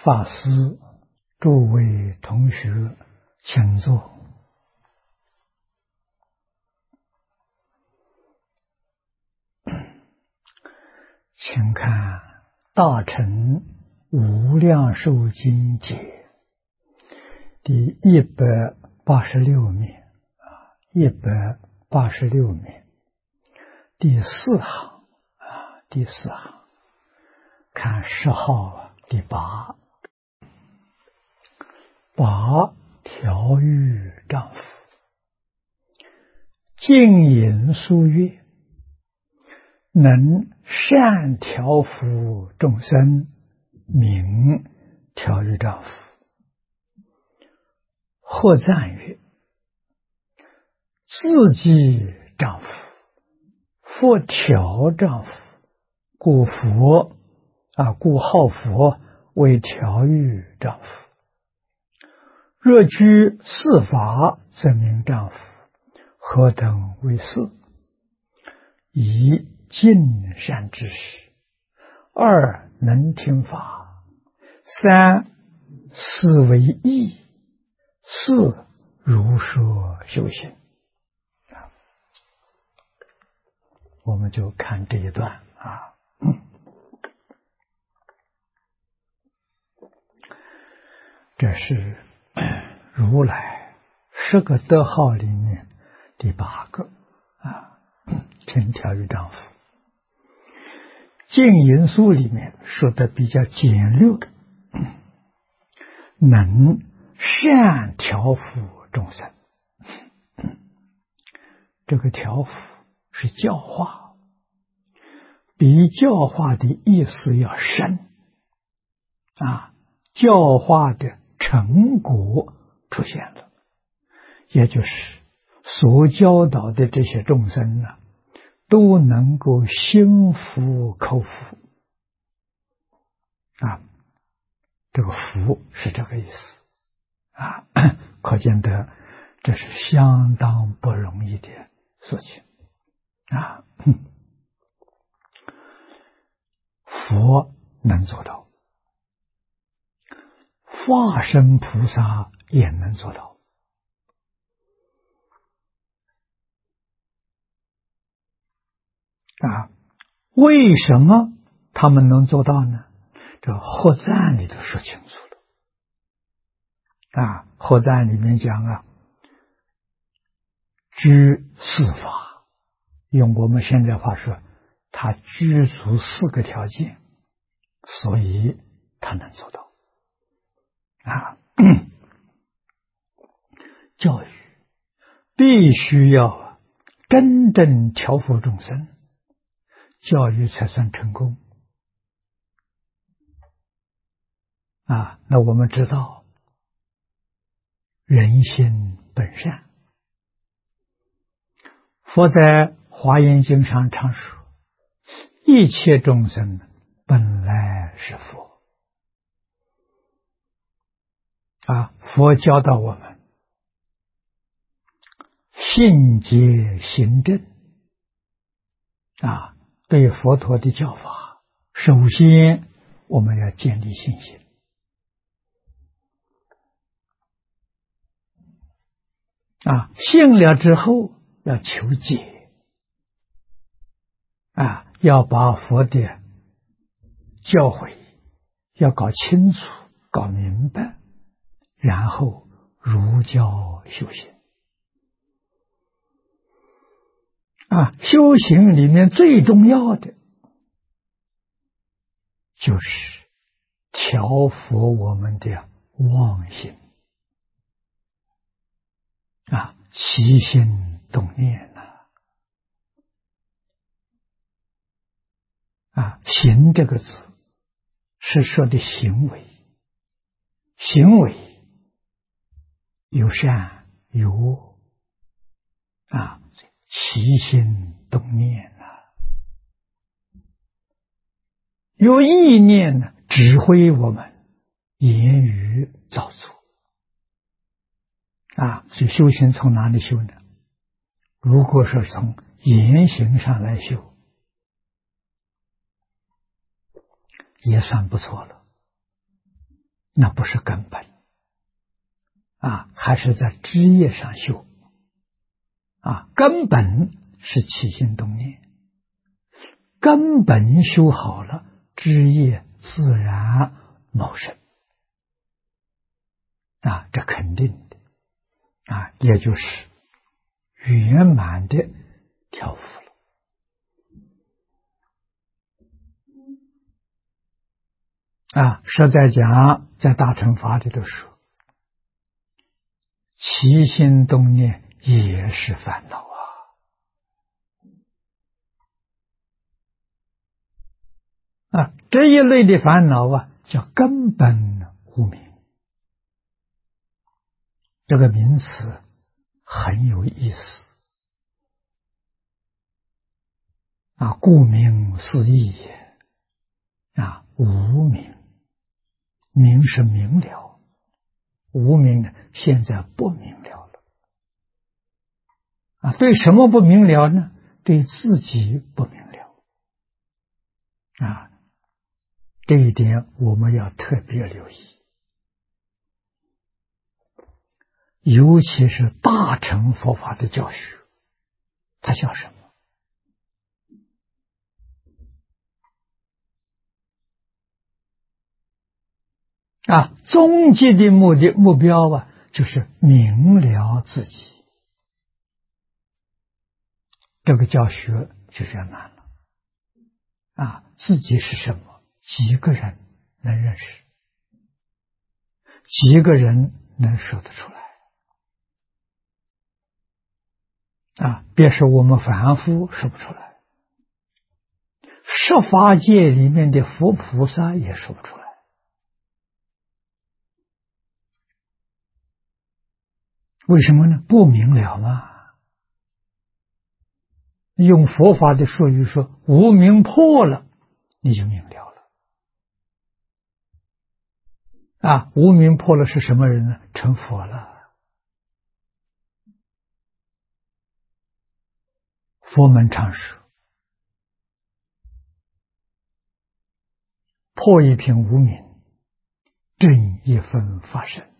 法师、诸位同学，请坐。请看《大乘无量寿经解》第186面186面第4行第4行，看10号第8，调御丈夫，静饮书乐，能善调伏众生，名调御丈夫。或赞曰：自济丈夫，复调丈夫，故号佛为调御丈夫。若居四法，则名丈夫。何等为四？一、尽善知识；二、能听法；三、思为义；四、如说修行。我们就看这一段这是如来10个德号里面第8个听调御丈夫。净言书里面说的比较简略，能善调伏众生。这个调伏是教化，比教化的意思要深教化的成果出现了，也就是所教导的这些众生都能够心服口服这个服是这个意思可见得这是相当不容易的事情佛能做到，化身菩萨也能做到为什么他们能做到呢？这惑赞里头说清楚了惑赞里面讲居四法，用我们现在话说，他具足4个条件，所以他能做到教育必须要真正调伏众生，教育才算成功那我们知道人心本善，佛在华严经上常说，一切众生本来是佛佛教导我们信解行正对佛陀的教法，首先我们要建立信心信了之后要求解要把佛的教诲要搞清楚搞明白，然后如教修行修行里面最重要的就是调伏我们的妄心起心动念行这个字是说的行为，行为有善有恶起心动念有意念指挥我们言语造作所以修行从哪里修呢？如果说从言行上来修，也算不错了那不是根本还是在枝叶上修根本是起心动念，根本修好了，枝叶自然茂盛这肯定的也就是圆满的调伏了实在讲，在大乘法里头说，起心动念也是烦恼这一类的烦恼叫根本无明。这个名词很有意思顾名思义也无明，明是明了，无明呢现在不明了了对什么不明了呢？对自己不明了这一点我们要特别留意，尤其是大乘佛法的教学，它叫什么？终极的目标就是明了自己，这个教学就圆满了自己是什么？几个人能认识？几个人能说得出来别说我们凡夫说不出来，十法界里面的佛菩萨也说不出来为什么呢？不明了嘛。用佛法的术语说，无明破了，你就明了了无明破了是什么人呢？成佛了。佛门常说，破一品无明，正一分法身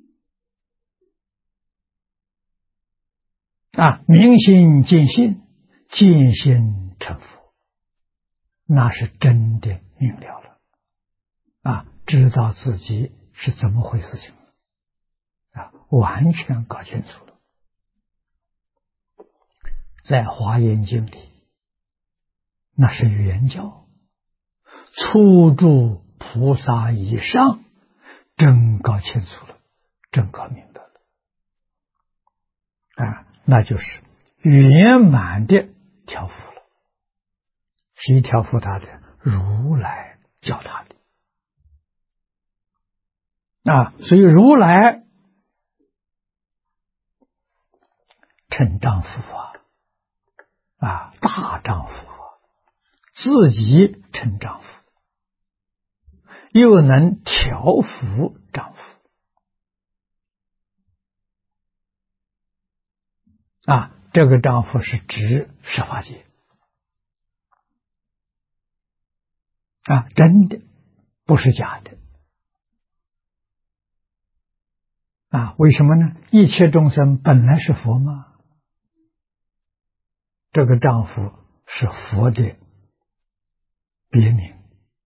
明心见性，见性成佛，那是真的明了了知道自己是怎么回事情完全搞清楚了。在华严经里，那是圆教，初住菩萨以上，真搞清楚了，真搞明白了那就是圆满的调伏了。谁调伏他的？如来教他的所以如来称丈夫大丈夫自己称丈夫，又能调伏丈夫这个丈夫是指十法界真的不是假的为什么呢？一切众生本来是佛嘛，这个丈夫是佛的别名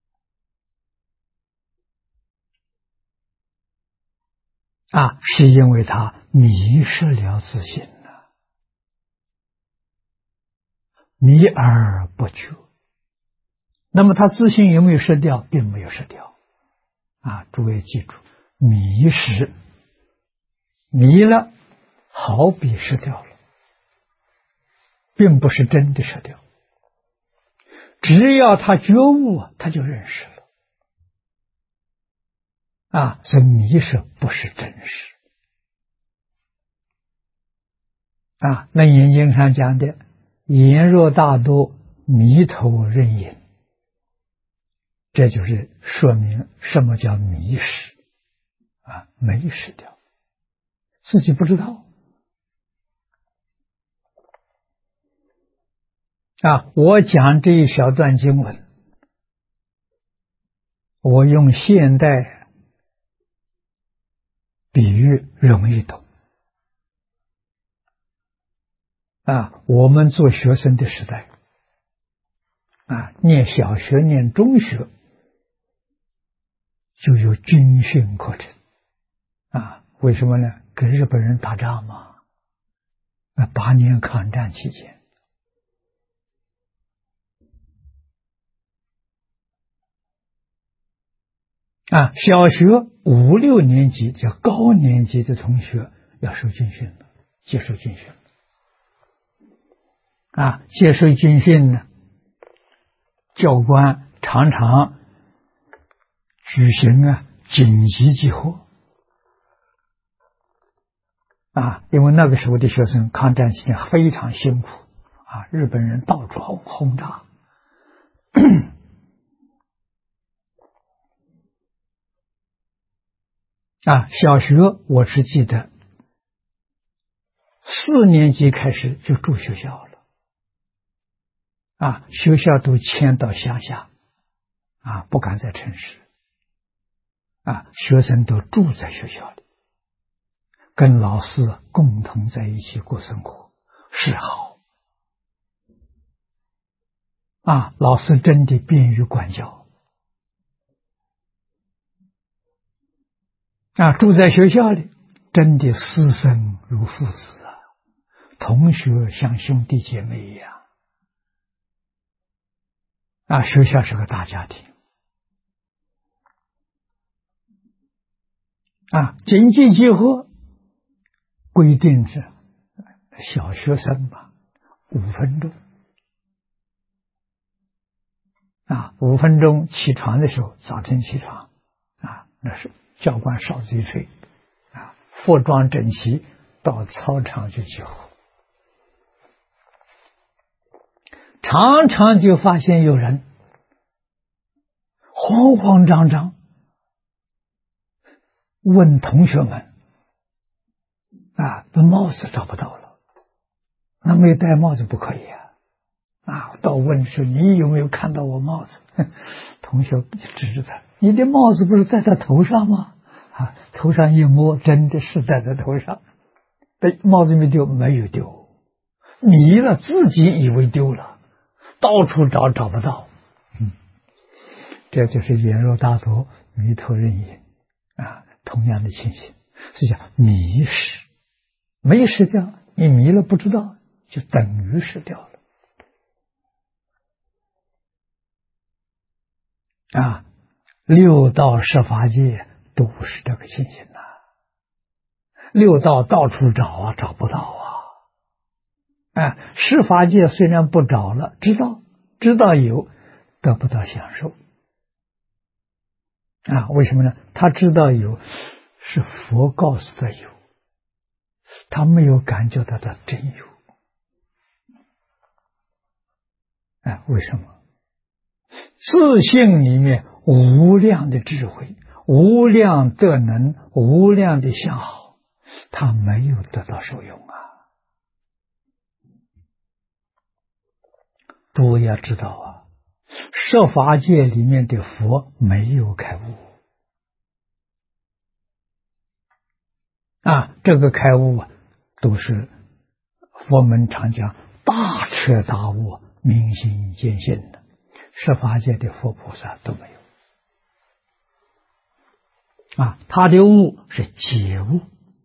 是因为他迷失了自信迷而不觉。那么他自信有没有失掉？并没有失掉诸位记住，迷失迷了，好比失掉了，并不是真的失掉。只要他觉悟他就认识了所以迷失不是真实那眼经上讲的言若大多，迷头认隐，这就是说明什么叫迷失没失掉，自己不知道我讲这一小段经文，我用现代比喻容易懂我们做学生的时代念小学、念中学就有军训课程为什么呢？跟日本人打仗嘛。8年抗战期间小学5、6年级叫高年级的同学要受军训了，接受军训接受军训呢，教官常常举行紧急集合因为那个时候的学生抗战期间非常辛苦日本人到处轰炸小学我是记得4年级开始就住学校了学校都迁到乡下不敢在城市学生都住在学校里，跟老师共同在一起过生活，是好老师真的便于管教住在学校里真的师生如父子同学像兄弟姐妹一样学校是个大家庭紧急集合规定是小学生吧5分钟5分钟起床的时候，早晨起床那是教官哨子一吹服装整齐到操场去集合，常常就发现有人慌慌张张问同学们这帽子找不到了，那没戴帽子不可以到问说你有没有看到我帽子同学指着他，你的帽子不是戴在头上吗头上一摸真的是戴在头上，但帽子没丢，没有丢，迷了，自己以为丢了，到处找找不到这就是眼若大朵迷途人影同样的情形，是叫迷失，没失掉，你迷了不知道，就等于失掉了六道十法界都是这个情形六道到处找找不到十法界虽然不找了，知道有，得不到享受为什么呢？他知道有是佛告诉他有，他没有感觉到他真有为什么？自性里面无量的智慧，无量德能，无量的相好，他没有得到受用诸位要知道十法界里面的佛没有开悟这个开悟都是佛门常讲大彻大悟、明心见性的，十法界的佛菩萨都没有他的悟是解悟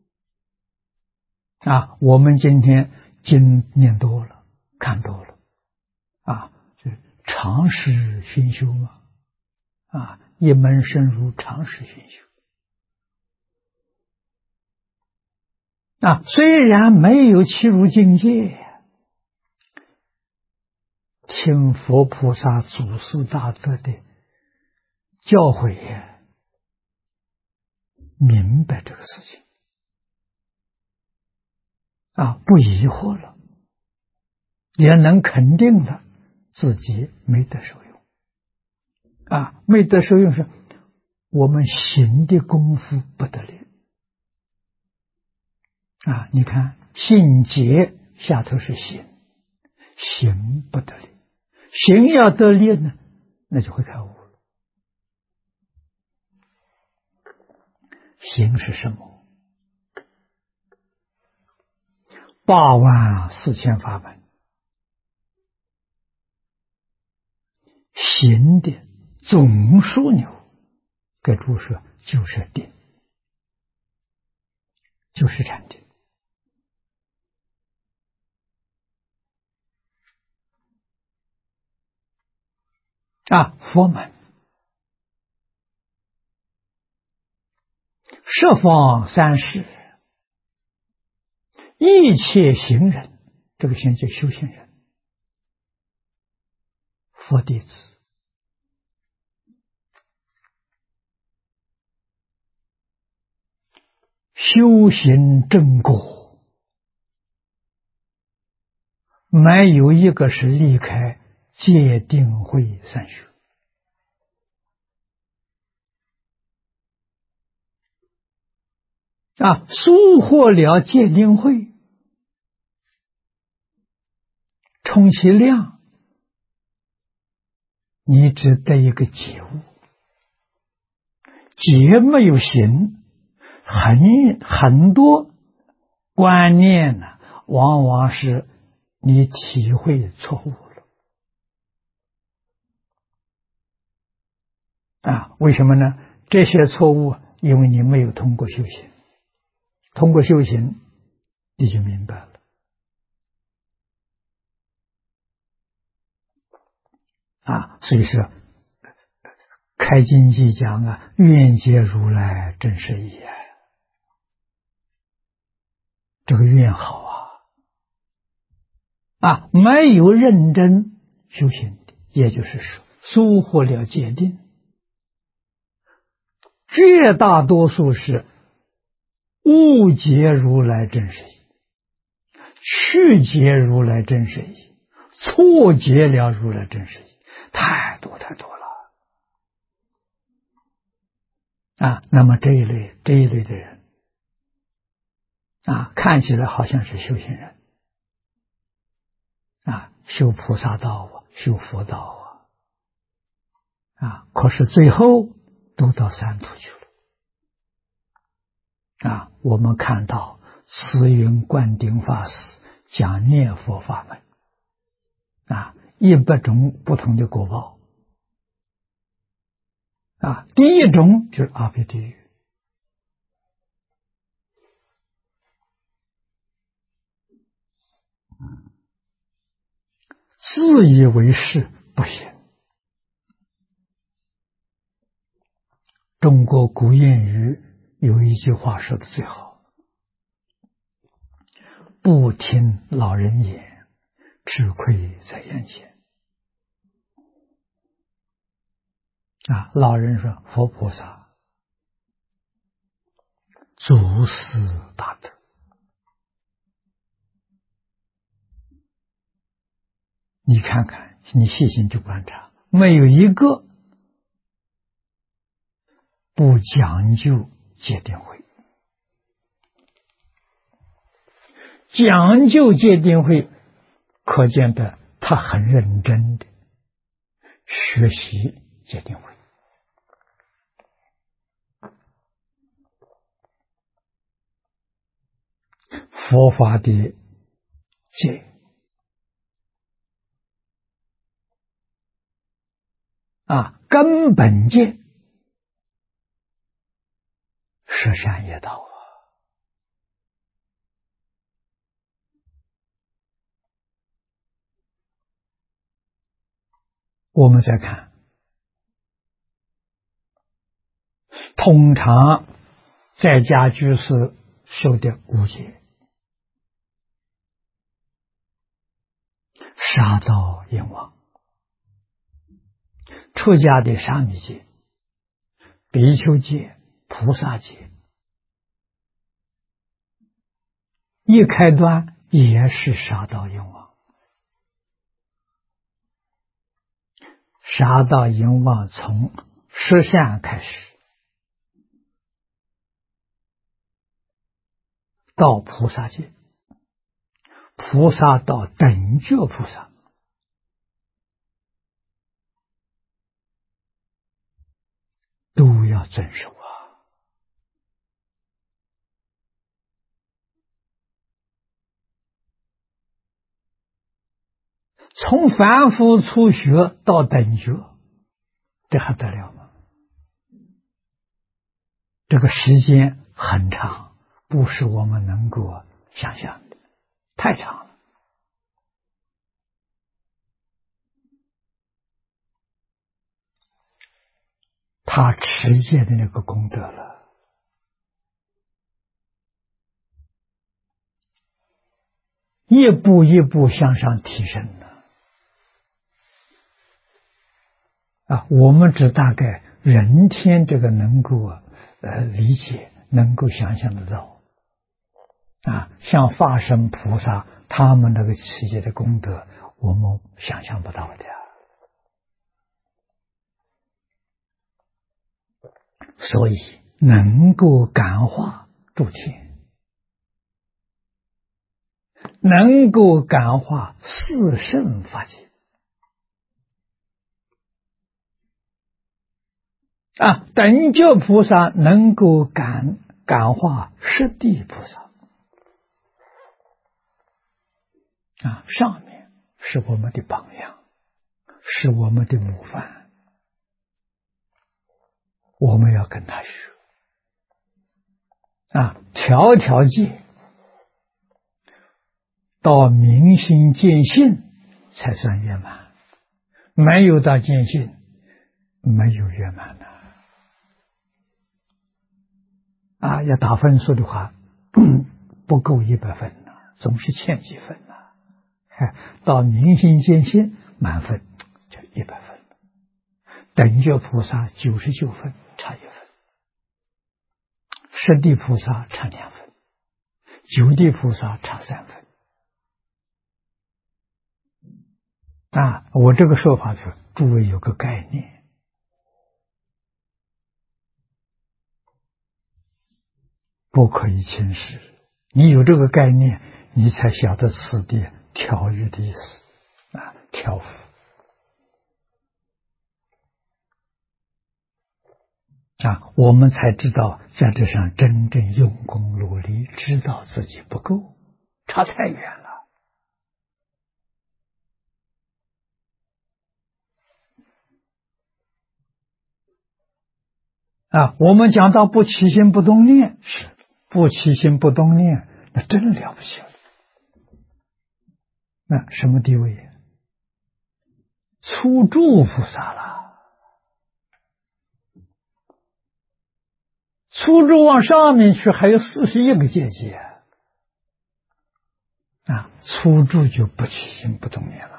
我们今天经念多了，看多了就常识熏修嘛一门深入，常识熏修虽然没有契入境界，听佛菩萨祖师大德的教诲明白这个事情不疑惑了，也能肯定的自己没得受用没得受用是我们行的功夫不得力你看信解下头是行，行不得力，行要得力呢，那就会开悟了。行是什么？ 84000法门，行的总枢纽，给注释就是定，就是禅定。佛门十方三世一切行人，这个行就修行人，佛弟子修行正果，没有一个是离开戒定慧三学。疏获了戒定慧，充其量你只得一个觉悟，觉没有行，很多观念呢，往往是你体会错误了。为什么呢？这些错误，因为你没有通过修行，通过修行你就明白了。所以说开经记讲愿解如来真实义这个愿好没有认真修行的，也就是说疏忽了戒定，绝大多数是误解如来真实义，曲解如来真实义，错解了如来真实义，太多太多了那么这一类的人看起来好像是修行人修菩萨道修佛道可是最后都到三途去了我们看到慈云灌顶法师讲念佛法门100种不同的果报第一种就是阿鼻地狱，自以为是不行。中国古谚语有一句话说的最好，不听老人言，吃亏在眼前。老人说佛菩萨祖师大德，你看看，你细心去观察，没有一个不讲究戒定慧，讲究戒定慧，可见的他很认真的学习戒定慧。佛法的戒根本戒是善业道我们再看，通常在家居士修的五戒，杀盗淫妄，出家的沙弥戒、比丘戒、菩萨戒，一开端也是杀盗淫妄。杀盗淫妄从十善开始，到菩萨戒，菩萨到等觉菩萨，都要遵守从凡夫初学到等觉，这还得了吗？这个时间很长，不是我们能够想象的，太长了。他持戒的那个功德了，一步一步向上提升了。我们只大概人天这个能够理解，能够想象得到。像法身菩萨他们那个持戒的功德，我们想象不到的。所以能够感化诸天，能够感化四圣法界等觉菩萨能够感化十地菩萨上面是我们的榜样，是我们的模范，我们要跟他学条条戒到明心见性才算圆满，没有到见性没有圆满的。要打分数的话不够100分呢，总是欠几分呢。到明心见性满分就100分了，等觉菩萨99分，差1分，十地菩萨差2分，九地菩萨差3分。我这个说法是诸位有个概念，不可以轻视。你有这个概念，你才晓得此地调御的意思调伏我们才知道在这上真正用功努力，知道自己不够，差太远了。我们讲到不起心不动念，是不起心不动念，那真了不起了。那什么地位？初住菩萨了，初住往上面去还有41个阶级初住就不起心不动念了。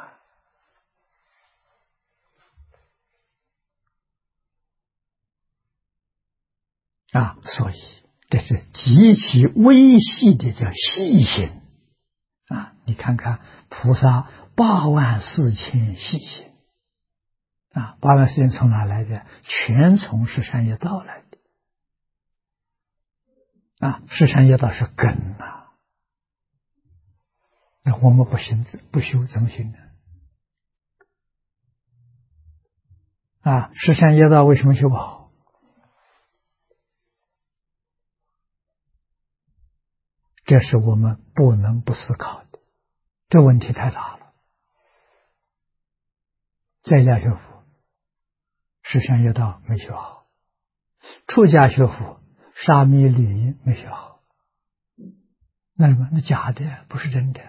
所以这是极其微细的叫细心你看看菩萨84000细心84000从哪来的？全从十善业道来的十善业道是根那我们不行不修怎么行呢？十善业道为什么修不好？这是我们不能不思考的，这问题太大了。在家学佛十善业道没学好，出家学佛沙弥礼仪没学好，那什么？那假的，不是真的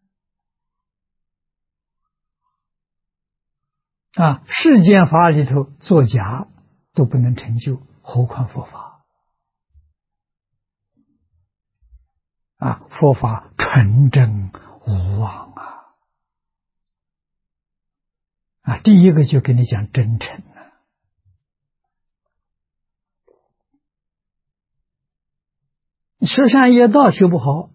世间法里头作假都不能成就，何况佛法佛法纯真无妄第一个就跟你讲真诚十善业道修不好，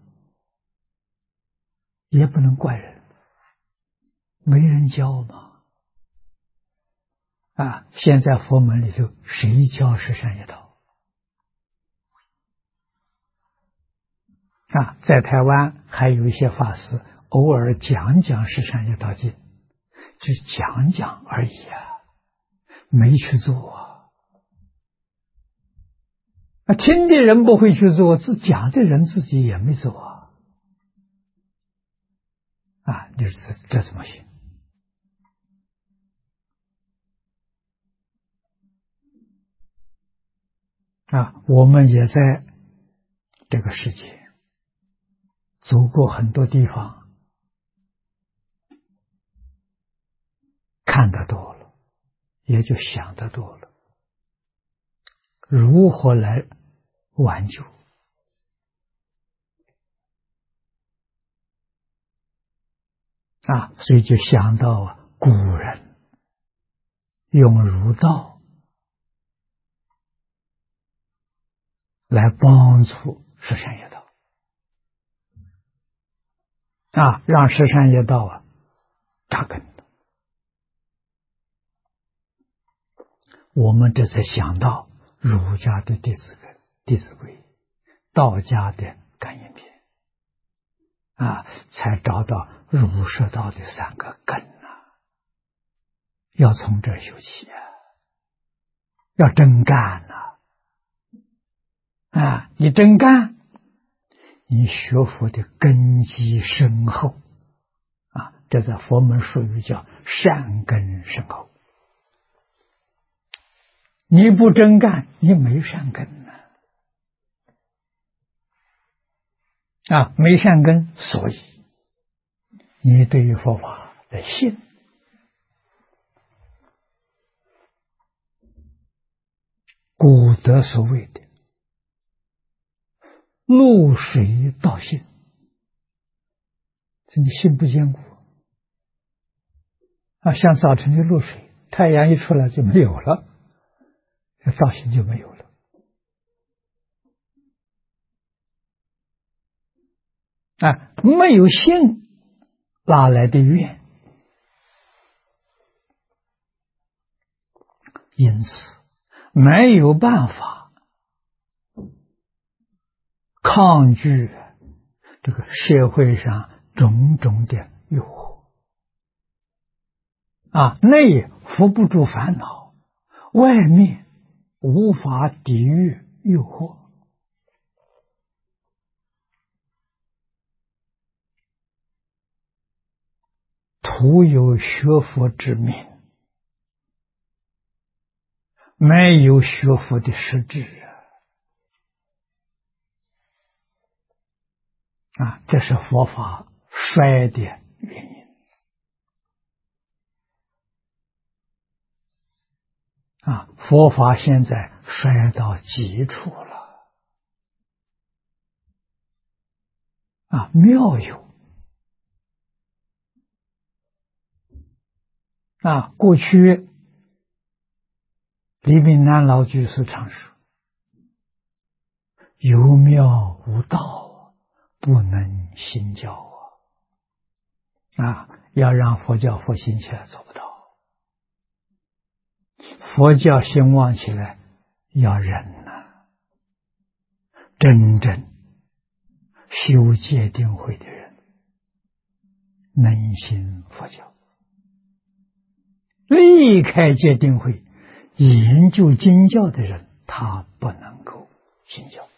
也不能怪人，没人教嘛现在佛门里头谁教十善业道在台湾还有一些法师偶尔讲十善业道经，就讲而已没去做听的人不会去做，讲的人自己也没做你说这怎么行我们也在这个世界走过很多地方，看得多了，也就想得多了，如何来挽救？所以就想到古人用儒道来帮助十善业道，让十善业道扎根。我们这才想到儒家的弟子规、弟子规，道家的感应篇，才找到儒释道的三个根要从这儿修起要真干你真干，你学佛的根基深厚这在佛门术语叫善根深厚。你不真干，你没善根没善根，所以你对于佛法的信古德所谓的露水道信，这你心不坚固像早晨的露水，太阳一出来就没有了，道信就没有了没有信哪来的愿？因此没有办法抗拒这个社会上种种的诱惑内伏不住烦恼，外面无法抵御诱惑徒有学佛之名，没有学佛的实质这是佛法衰的原因佛法现在衰到极处了妙有过去李炳南老居士常说，有妙无道不能兴教要让佛教复兴起来做不到，佛教兴旺起来要人真正修戒定慧的人，能信佛教，离开戒定慧研究经教的人，他不能够信教。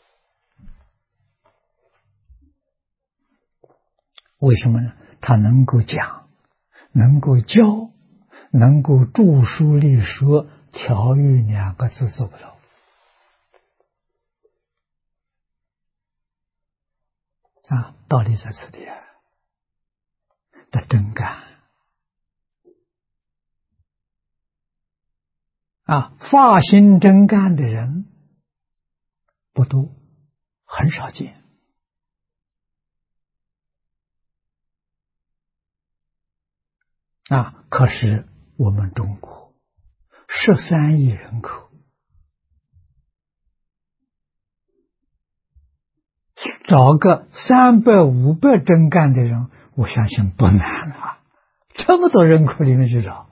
为什么呢？他能够讲，能够教，能够著书立说，调御2个字做不到道理在此地的真干发心真干的人不多，很少见可是我们中国13亿人口，找个300、500真干的人，我相信不难这么多人口里面去找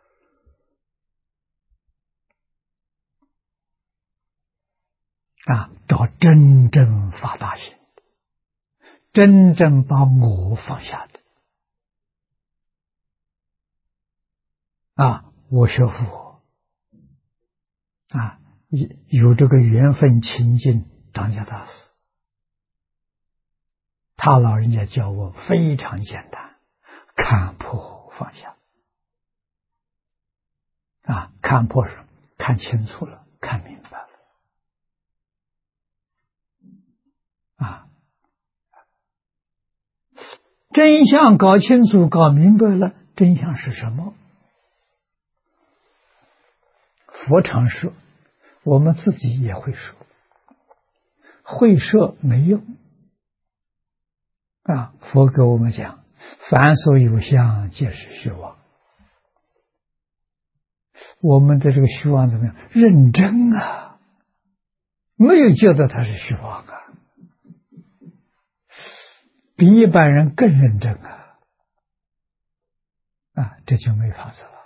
找真正发大心，真正把我放下的我学佛有这个缘分亲近张家大师，他老人家教我非常简单，看破放下看破是看清楚了，看明白了真相搞清楚、搞明白了，真相是什么？佛常说，我们自己也会说，会说没用啊！佛给我们讲，凡所有相，皆是虚妄。我们的这个虚妄怎么样？认真啊，没有觉得它是虚妄啊，比一般人更认真啊！啊，这就没法子了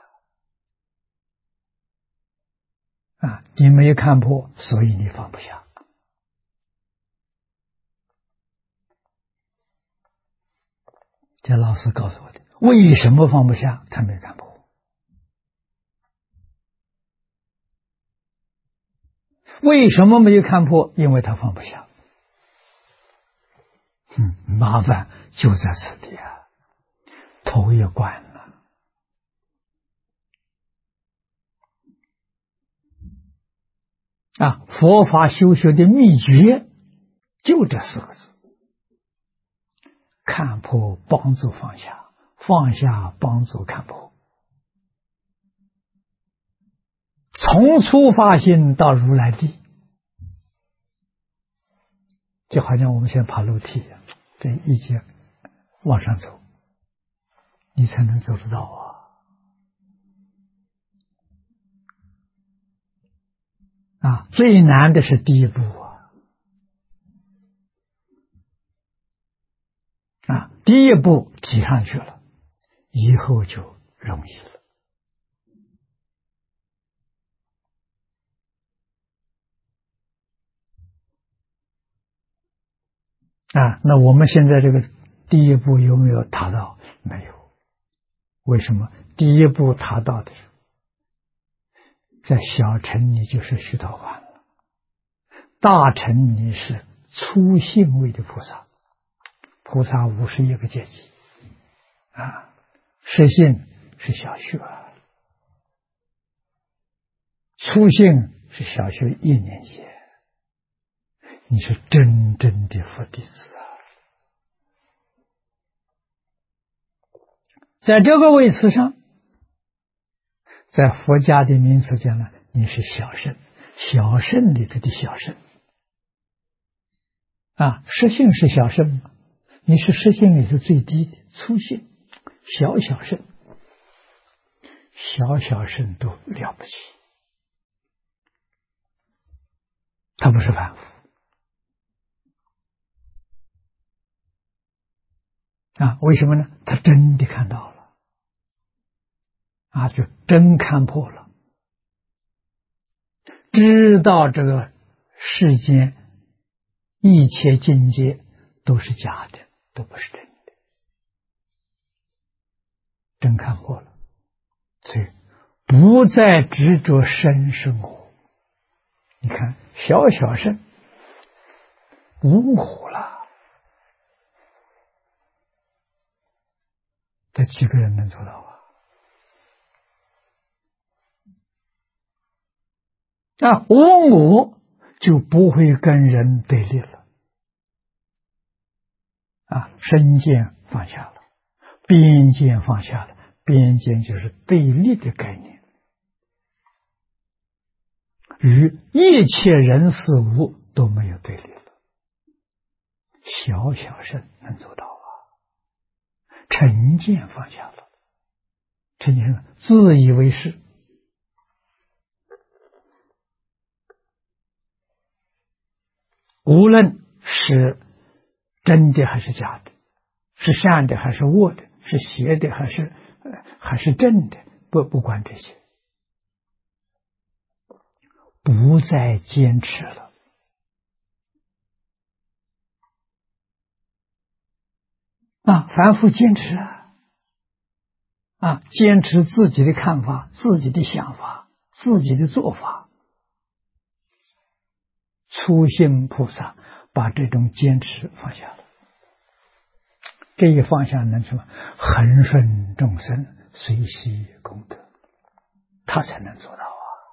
啊！你没有看破，所以你放不下。这老师告诉我的，为什么放不下？他没看破。为什么没有看破？因为他放不下。麻烦就在此地啊，头也关了啊！佛法修学的秘诀就这四个字：看破帮助放下，放下帮助看破。从初发心到如来地，就好像我们现在爬楼梯一样，这一阶往上走，你才能走得到啊！最难的是第一步啊！第一步挤上去了，以后就容易了。啊，那我们现在这个第一步有没有达到？没有。为什么？第一步达到的时候，在小乘你就是须陀洹了，大乘你是初信位的菩萨，菩萨51个阶级啊，实信是小学，初信是小学1年级，你是真正的佛弟子啊！在这个位次上，在佛家的名词讲呢，你是小圣，小圣里头的小圣啊，实性是小圣嘛，你是实性里头最低的初性，小小圣，小小圣都了不起，他不是凡夫啊？为什么呢？他真的看到了啊，就真看破了，知道这个世间一切境界都是假的，都不是真的，真看破了，所以不再执着身是我。你看小小圣无我了，这几个人能做到啊？无我就不会跟人对立了啊，身见放下了，边见放下了，边见就是对立的概念，与一切人事物都没有对立了。小小圣能做到成见放下了，成见什么？自以为是，无论是真的还是假的，是善的还是恶的，是邪的还是正的，不管这些，不再坚持了啊！凡夫坚持啊，坚持自己的看法、自己的想法、自己的做法。初心菩萨把这种坚持放下了，这一放下能什么？恒顺众生，随喜功德，他才能做到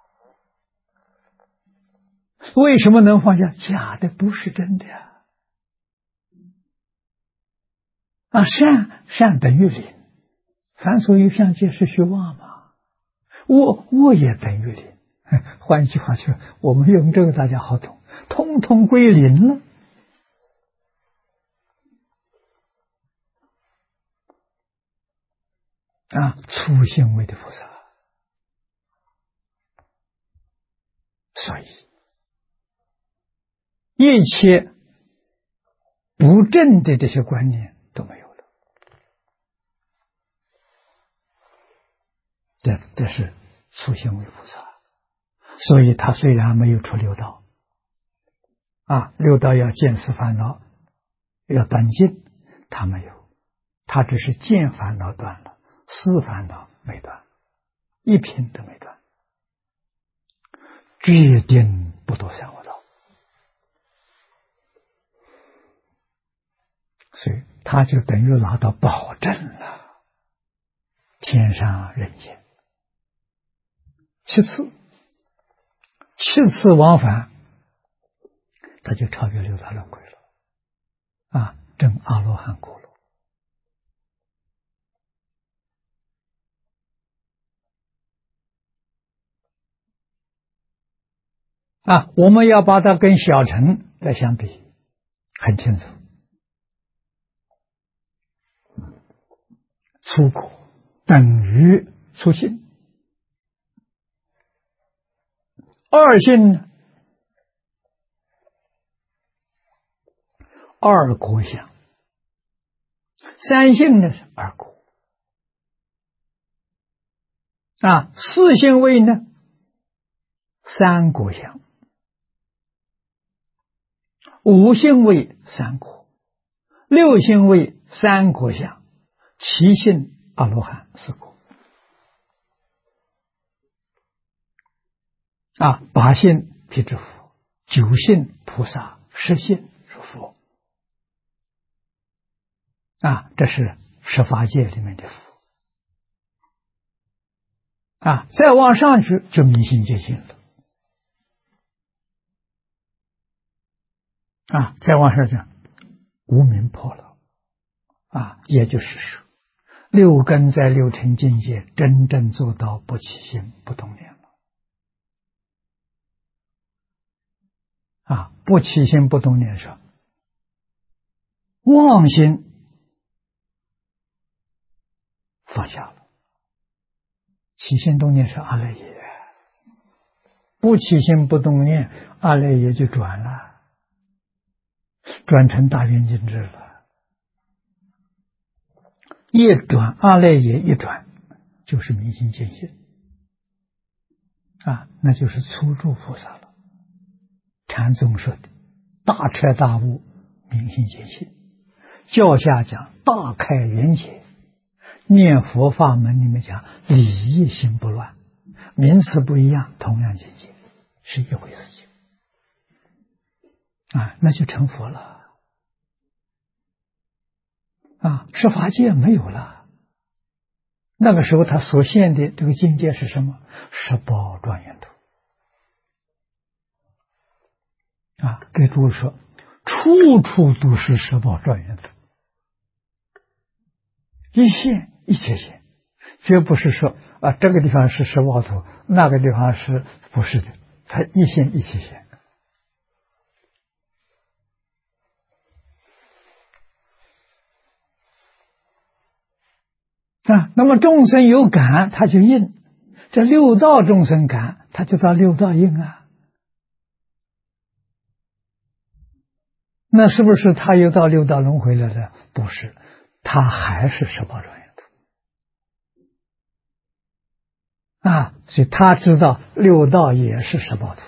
为什么能放下？假的不是真的善等于零，凡所有相，皆是虚妄嘛。我也等于零。换一句话说，我们用这个大家好懂，通通归零了。粗行为的菩萨，所以一切不正的这些观念都没有了。这是粗行为菩萨，所以他虽然没有出六道，六道要见思烦恼，要断尽，他没有，他只是见烦恼断了，思烦恼没断，一品都没断，决定不堕三恶道。所以他就等于拿到保证了，天上人间。七次往返，他就超越六道轮回了，证阿罗汉果了。我们要把它跟小乘来相比，很清楚。粗果等于粗性，二性呢？二果相，三性呢是二果，四性位呢三果相，五性位三果，六性位三果相，七性阿罗汉四果，八性辟支佛，九性菩萨，十性是佛。这是十法界里面的佛。再往上去就明心见性了。再往上讲无明破了，也就是说六根在六尘境界真正做到不起心不动念了。不起心不动念上，妄心放下了，起心动念是阿赖耶，不起心不动念，阿赖耶就转了，转成大圆镜智了。一转阿赖耶一转，就是明心见性，那就是初住菩萨了。禅宗说的大彻大悟，明心见性，教下讲大开圆解，念佛法门里面讲理义心不乱，名词不一样，同样境界是一回事情那就成佛了十法界没有了。那个时候他所现的这个境界是什么？十宝庄严土给诸位说，处处都是十宝庄严土，一现一切现，绝不是说这个地方是十宝土，那个地方是不是的，它一现一切现。那么众生有感，他就应；这六道众生感，他就到六道应那是不是他又到六道轮回了呢？不是，他还是十宝庄严土所以他知道六道也是十宝土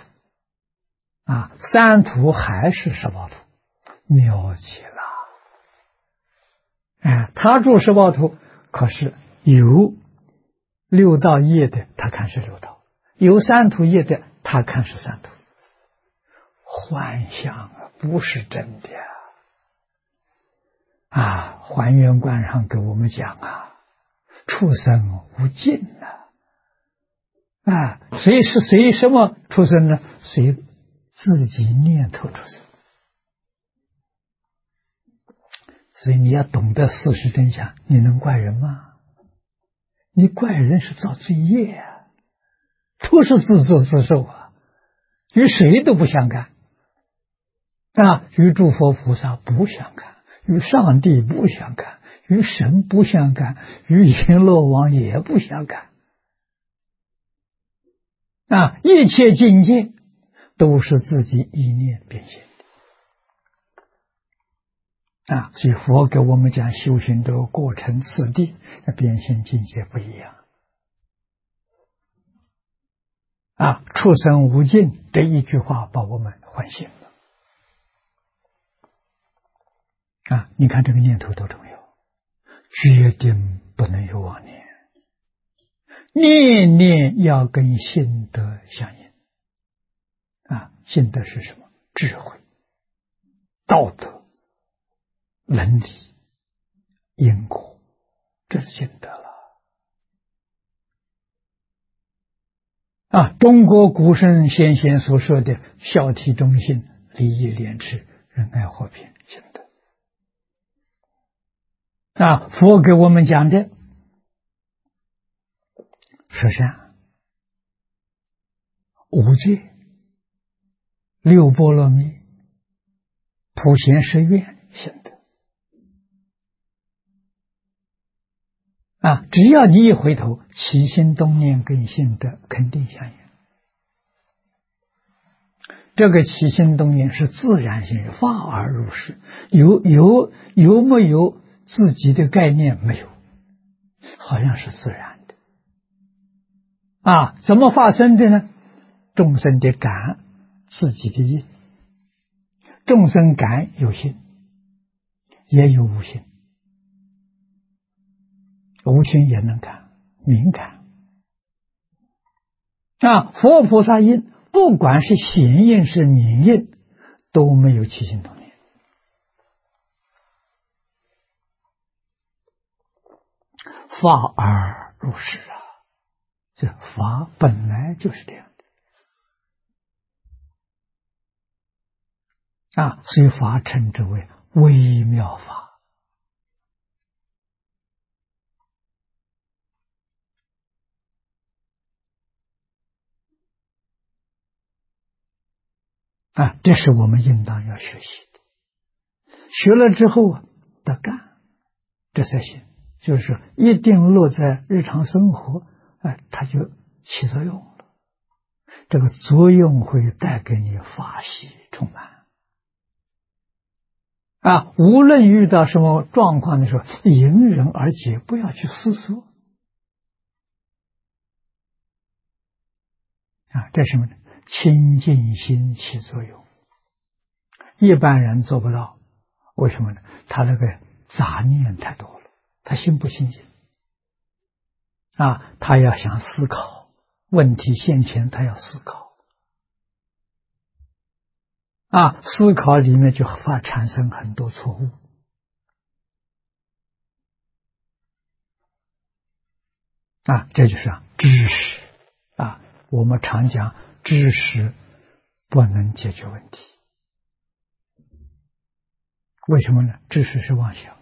三途还是十宝土，妙极了他住十宝土，可是有六道业的他看是六道，有三途业的他看是三途，幻象不是真的还原观上给我们讲畜生无尽谁什么畜生呢？谁自己念头畜生。 所以你要懂得事实真相，你能怪人吗？你怪人是造罪业啊，都是自作自受啊，与谁都不相干啊，与诸佛菩萨不相干，与上帝不相干，与神不相干，与阎罗王也不相干啊，一切境界都是自己意念变现的啊，所以佛给我们讲修行的过程次第，变现境界不一样啊。出生无尽这一句话把我们唤醒了啊！你看这个念头多重要，决定不能有妄念，念念要跟心得相应啊！心得是什么？智慧、道德、伦理、因果，这是心得了啊！中国古圣先贤所说的孝悌忠信、礼义廉耻、仁爱和平，心得啊！佛给我们讲的十善、五戒、六波罗蜜、普贤十愿，心得啊！只要你一回头，起心动念跟心得肯定相应。这个起心动念是自然性，发而入世，有没有自己的概念？没有，好像是自然的啊！怎么发生的呢？众生的感，自己的因。众生感有心，也有无心，无心也能感，敏感啊！佛菩萨因，不管是显因是明因，都没有起心动念。发而入世啊，这法本来就是这样的啊，所以法称之为微妙法啊，这是我们应当要学习的。学了之后啊，得干，这才行。就是说一定落在日常生活，它就起作用了。这个作用会带给你法喜充满啊！无论遇到什么状况的时候，迎刃而解，不要去思索啊！这是什么呢？清净心起作用，一般人做不到。为什么呢？他那个杂念太多了，他心不清净啊！他要想思考问题现前，他要思考啊！思考里面就产生很多错误啊！这就是知识啊！我们常讲知识不能解决问题，为什么呢？知识是妄想，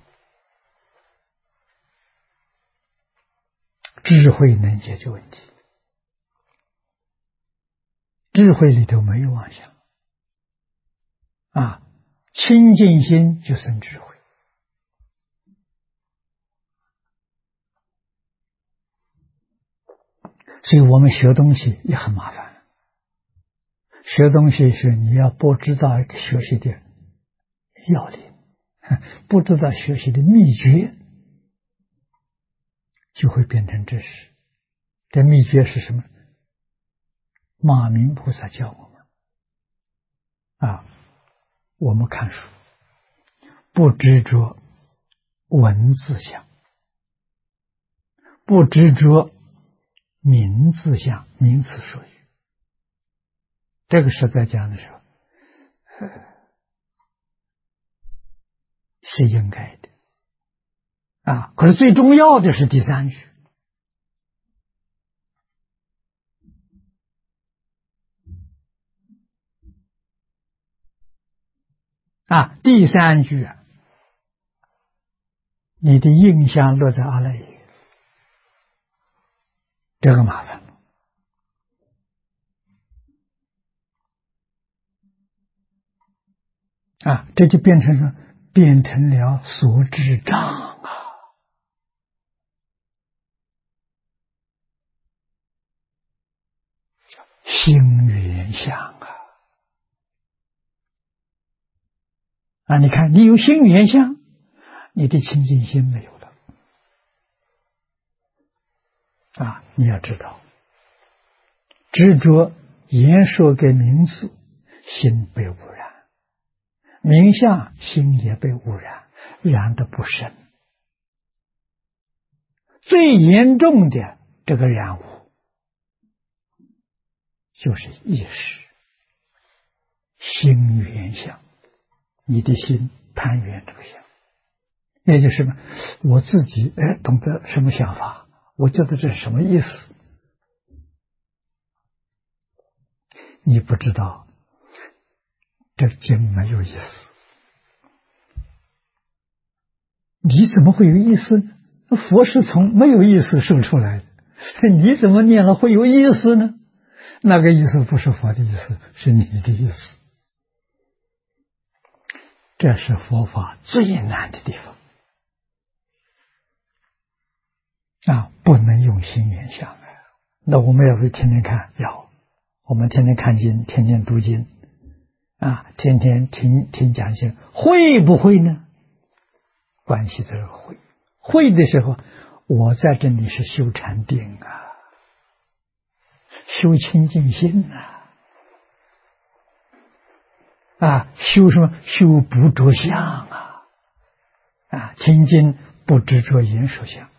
智慧能解决问题，智慧里头没有妄想啊！清净心就生智慧。所以我们学东西也很麻烦，学东西是你要不知道学习的要领，不知道学习的秘诀，就会变成知识。这秘诀是什么？马明菩萨教我们啊，我们看书不执着文字相，不执着名字相，名词术语。这个是在讲的时候是应该的啊。可是最重要的是第三句啊，第三句你的印象落在阿赖耶，这个麻烦了啊！这就变成了所知障啊，心缘相啊！啊，你看，你有心缘相，你的清净心没有了啊！你要知道，执着言说给名字，心被污染；名相，心也被污染，染得不深。最严重的这个染污，就是意识、心缘相。你的心攀缘这个相，也就是呢，我自己懂得什么想法，我觉得这是什么意思？你不知道，这经没有意思。你怎么会有意思呢？佛是从没有意思说出来的，你怎么念了会有意思呢？那个意思不是佛的意思，是你的意思。这是佛法最难的地方啊！不能用心缘相啊！那我们要不要天天看？要，我们天天看经，天天读经啊，天天听讲经，会不会呢？关系这个会，会的时候，我在这里是修禅定啊，修清净心啊，修什么？修不着相啊，听经不执着言说相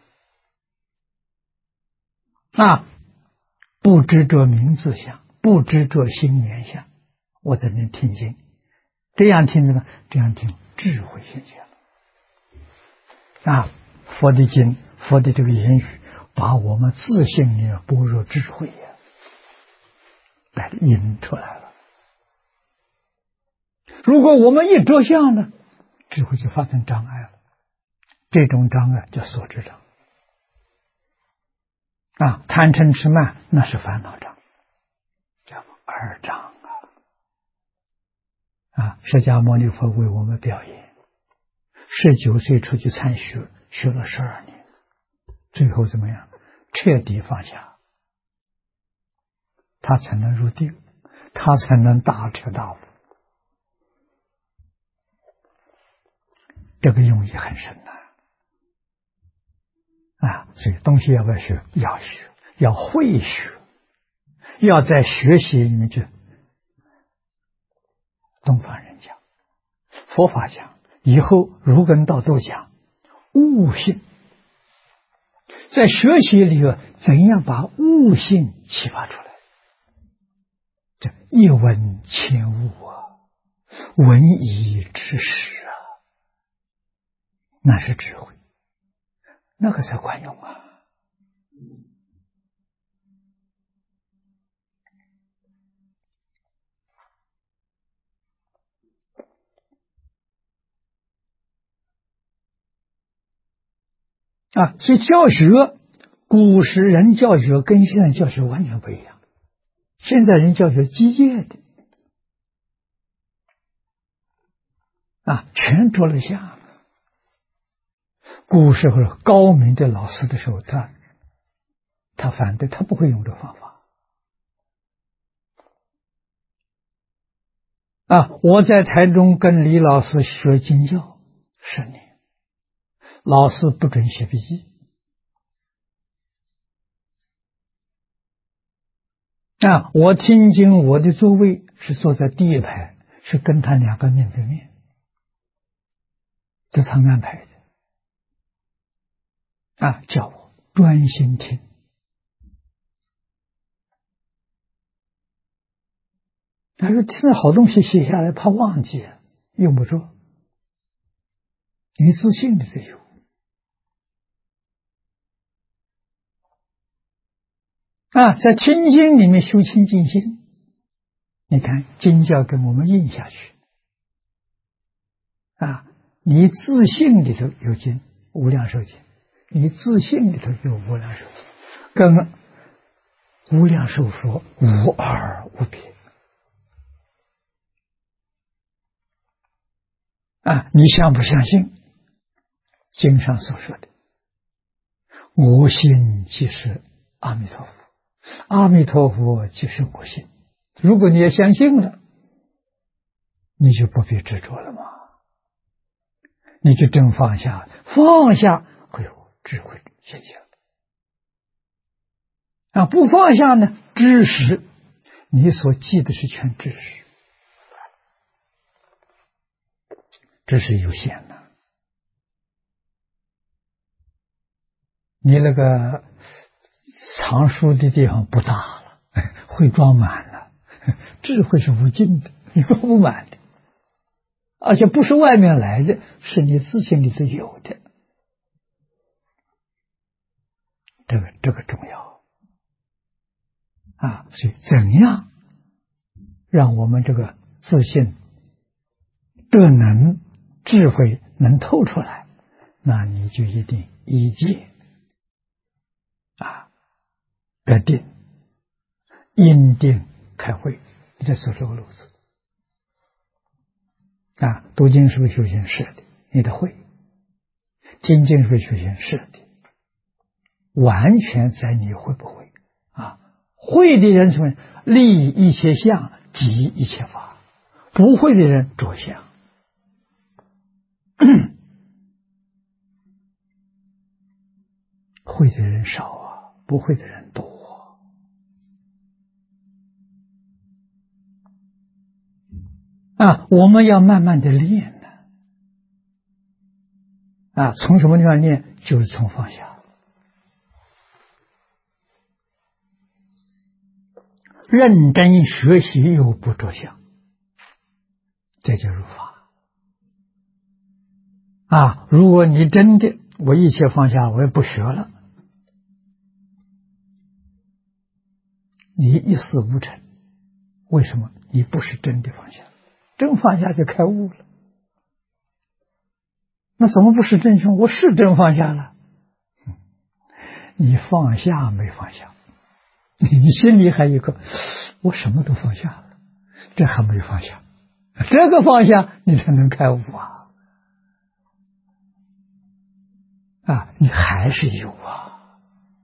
啊，不执着名字相，不执着心缘相。我在那听经，这样听什么？这样听智慧现象啊！佛的经，佛的这个言语，把我们自信里般若智慧来引出来了。如果我们一着相呢，智慧就发生障碍了。这种障碍叫所知障啊，贪嗔痴慢那是烦恼障，叫二障啊！释迦牟尼佛为我们表演，19岁出去参学，学了12年，最后怎么样？彻底放下，他才能入定，他才能大彻大悟。这个用意很深啊！所以东西要不要学？要学，要会学，要在学习里面去。东方人讲，佛法讲，以后儒艮道都讲悟性，在学习里怎样把悟性启发出来？这一闻千悟啊，闻以知识啊，那是智慧，那个才管用啊！所以教学，古时人教学跟现在教学完全不一样。现在人教学机械的全着了相。古时候高明的老师的时候，他反对，他不会用这个方法我在台中跟李老师学经教10年，老师不准写笔记我听经，我的座位是坐在第一排，是跟他2个面对面，这他安排的叫我专心听。他说听了好东西写下来，怕忘记用不着，你自信的得有在听经里面修清净心。你看经教跟我们印下去你自信里头有经， 无量寿经，你自信里头有无量寿经，跟无量寿佛无二无别啊！你相不相信经上所说的我心即是阿弥陀佛，阿弥陀佛即是我心？如果你也相信了，你就不必执着了嘛，你就真放下，放下会有智慧现象啊！不放下呢，知识你所记的是全知识，知识有限的。你那个藏书的地方不大了，会装满了。智慧是无尽的，你装不满的，而且不是外面来的，是你自信里头有的。这个重要啊！所以怎样让我们这个自信的智慧能透出来，那你就一定依戒啊，得定，因定开慧，你在走这个路子啊。读经是不是修行？是的，你的慧；听经是不是修行？是的，完全在你会不会啊。会的人什么？立一切相，即一切法；不会的人着相。会的人少啊，不会的人多啊。我们要慢慢的练呢啊。从什么地方练？就是从放下。认真学习又不着相，这就入法啊。如果你真的我一切放下，我也不学了，你一事无成。为什么？你不是真的放下，真放下就开悟了。那怎么不是真修？我是真放下了，你放下没放下？你心里还有一个我什么都放下了，这还没放下，这个放下你才能开悟啊！啊，你还是有啊！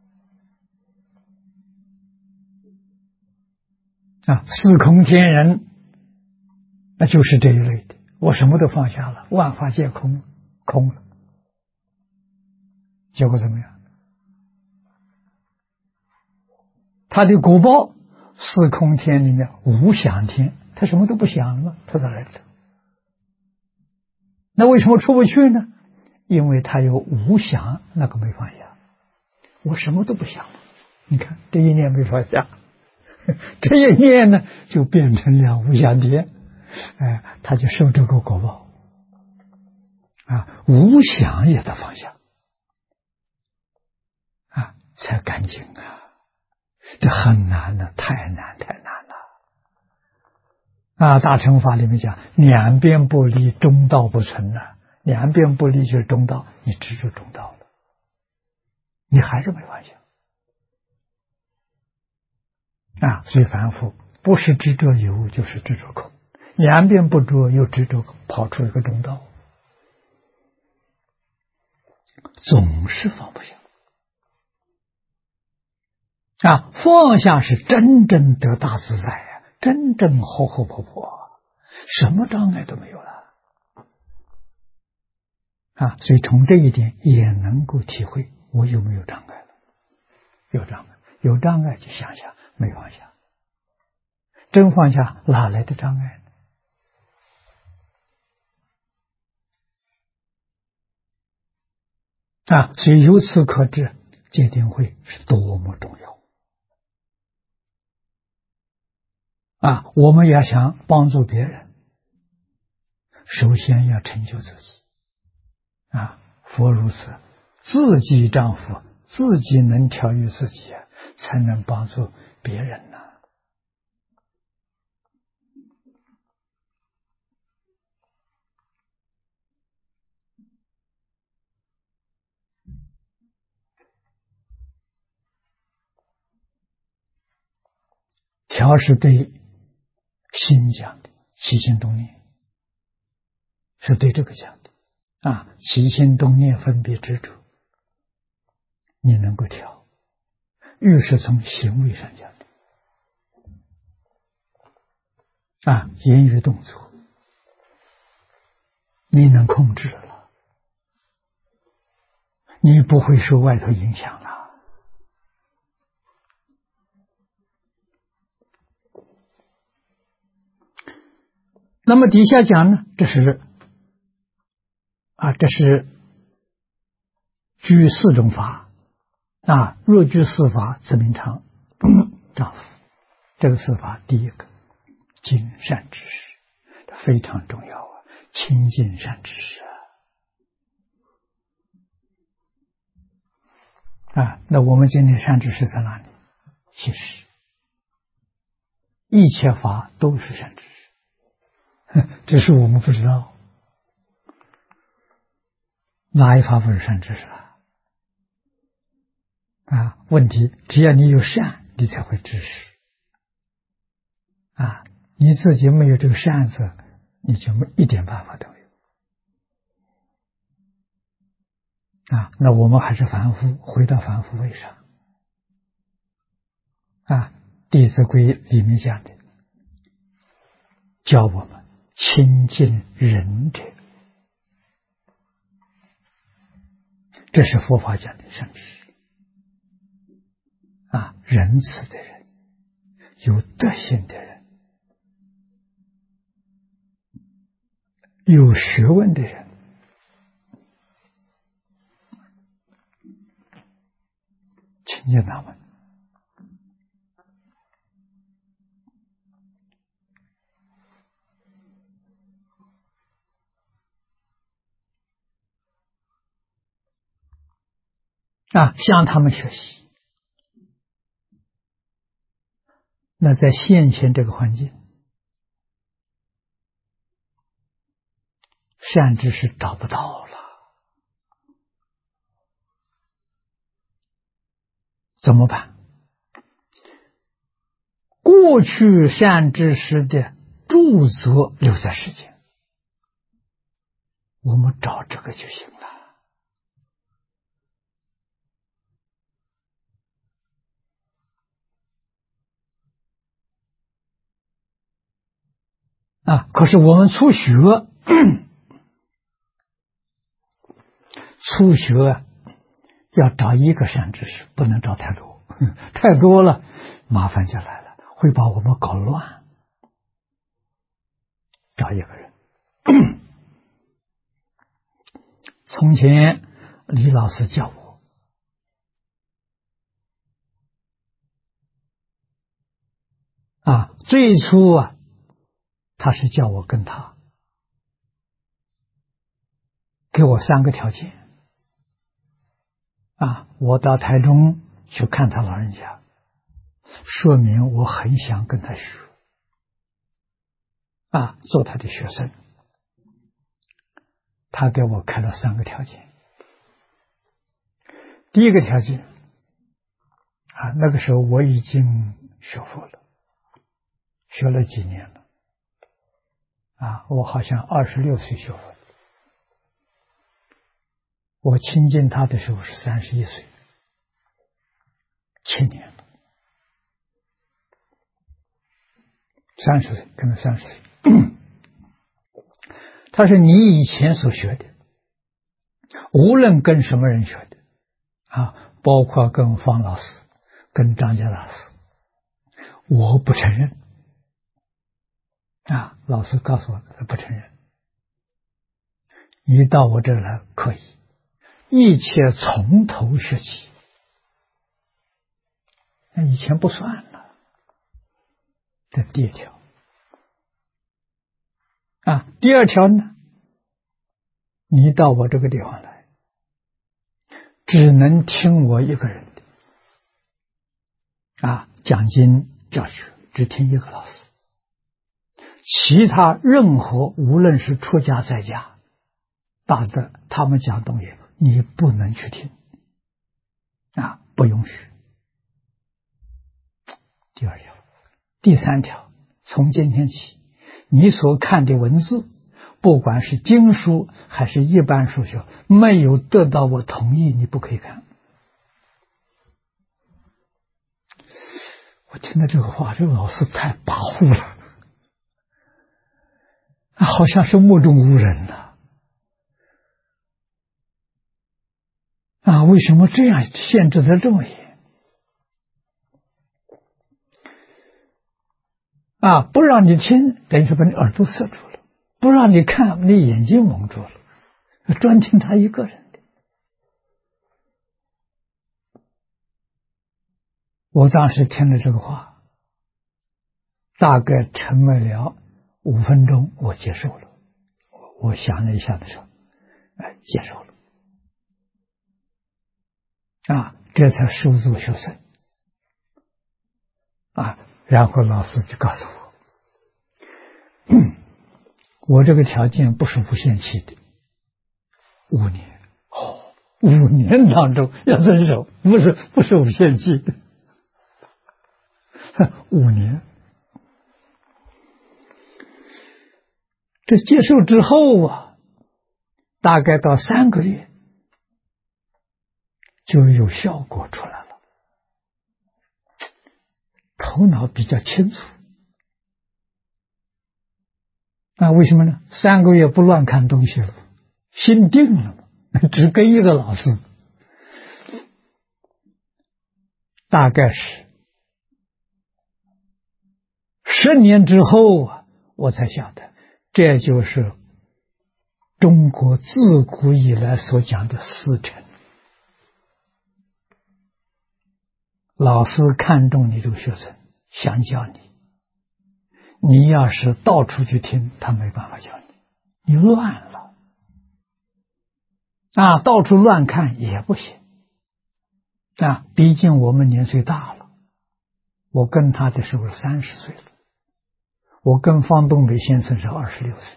啊，四空天人，那就是这一类的。我什么都放下了，万法皆空，空了，结果怎么样？他的果报，四空天里面无想天，他什么都不想了吗？他在那里头。那为什么出不去呢？因为他有无想，那个没放下。我什么都不想了，你看这一念没放下，这一念呢就变成了无想天，他就受这个果报啊。无想也得放下啊，才干净啊。这很难的，太难了啊！大乘法里面讲，两边不离，中道不存呐。两边不离就是中道，你执着中道了，你还是没放下啊！所以凡夫不是执着有，就是执着空，两边不着又执着空，跑出一个中道，总是放不下啊！放下是真正得大自在啊，真正活活泼泼，什么障碍都没有了啊！所以从这一点也能够体会我有没有障碍了。有障碍，有障碍就想想，没放下，真放下哪来的障碍呢？啊！所以由此可知，戒定慧是多么重要啊！我们要想帮助别人，首先要成就自己啊！佛如此，自己丈夫，自己能调御自己啊，才能帮助别人呢。 调是对心讲的，起心动念是对这个讲的啊，起心动念分别执着，你能够调，欲是从行为上讲的啊，言语动作你能控制了，你不会受外头影响了。那么底下讲呢，这是居四种法啊，若居四法，则名丈夫。这个四法，第一个尽善知识，这非常重要啊，亲近善知识啊。那我们今天善知识在哪里？其实一切法都是善知识，只是我们不知道哪一法不是善知识啊？问题只要你有善，你才会知识啊。你自己没有这个善字，你就没一点办法都没有啊。那我们还是凡夫，回到凡夫位上啊。《弟子规》里面讲的，教我们亲近仁者，这是佛法讲的善知识啊，仁慈的人，有德行的人，有学问的人，亲近他们啊，向他们学习。那在现前这个环境，善知识找不到了，怎么办？过去善知识的著作留在世间，我们找这个就行了啊。可是我们初学要找一个善知识，不能找太多，太多了麻烦就来了，会把我们搞乱。找一个人从前李老师教我啊，最初他是叫我跟他，给我3个条件啊，我到台中去看他老人家，说明我很想跟他学啊，做他的学生。他给我开了3个条件。第一个条件啊，那个时候我已经学佛了，学了几年了啊，我好像26岁学佛的，我亲近他的时候是31岁，7年了，30岁跟他30岁。他说你以前所学的，无论跟什么人学的啊，包括跟方老师、跟张家大师，我不承认啊。老师告诉我他不承认，你到我这儿来可以，一切从头学起。那以前不算了，这第一条啊。第二条呢，你到我这个地方来，只能听我一个人的啊，讲经教学只听一个老师，其他任何无论是出家在家大的，他们讲东西你不能去听啊，不允许。第二条第3条，从今天起，你所看的文字，不管是经书还是一般书学，没有得到我同意，你不可以看。我听了这个话，这个老师太跋扈了，好像是目中无人了。为什么这样限制的这么严？不让你听，等于是把你耳朵塞住了；不让你看，你眼睛蒙住了，专听他一个人的。我当时听了这个话，大概沉默了5分钟，我接受了。我想了一下的时候，接受了。这才收足学生。然后老师就告诉我，我这个条件不是无限期的，5年。5年当中要遵守，不是无限期的，5年。这接受之后大概到3个月就有效果出来了，头脑比较清楚。为什么呢？3个月不乱看东西了，心定了嘛，只跟一个老师。大概是10年之后我才晓得，这就是中国自古以来所讲的师承。老师看重你这个学生，想教你，你要是到处去听，他没办法教你，你乱了到处乱看也不行毕竟我们年岁大了，我跟他的时候30岁了，我跟方东北先生是26岁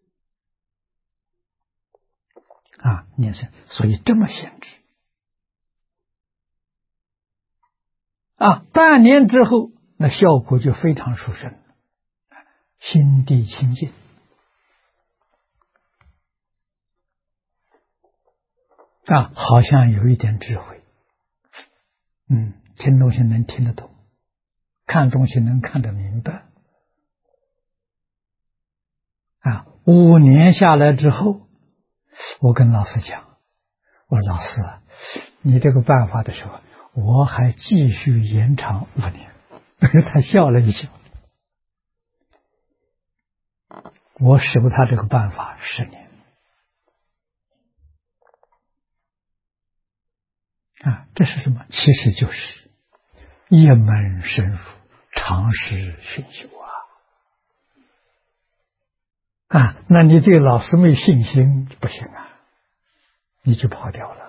年岁，所以这么限制半年之后，那效果就非常殊胜了，心地清净好像有一点智慧，听东西能听得懂，看东西能看得明白5年下来之后，我跟老师讲，我说老师你这个办法的时候，我还继续延长5年。他笑了一笑。我使过他这个办法10年这是什么？其实就是一门深入，长时熏修那你对老师没信心不行你就跑掉了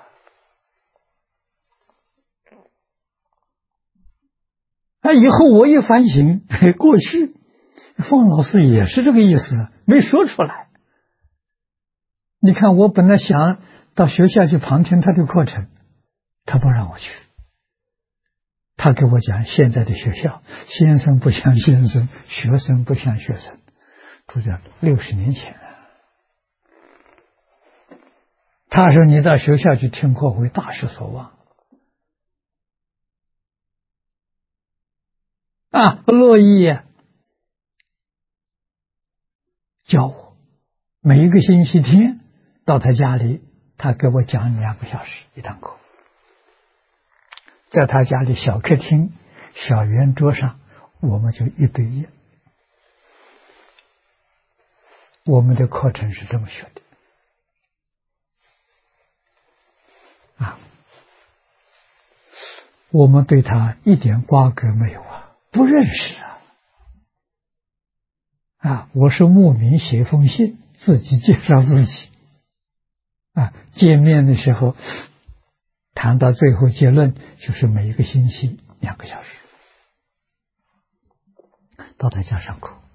以后我一反省，过去方老师也是这个意思，没说出来。你看我本来想到学校去旁听他的课程，他不让我去，他给我讲现在的学校，先生不像先生，学生不像学生，都在60年前他说你到学校去听课会大失所望乐意教我，每一个星期天到他家里，他给我讲2个小时一堂课，在他家里小客厅小圆桌上，我们就1对1，我们的课程是这么学的我们对他一点瓜葛没有不认识我是慕名写封信自己介绍自己见面的时候谈到最后结论就是每一个星期2个小时到他家上课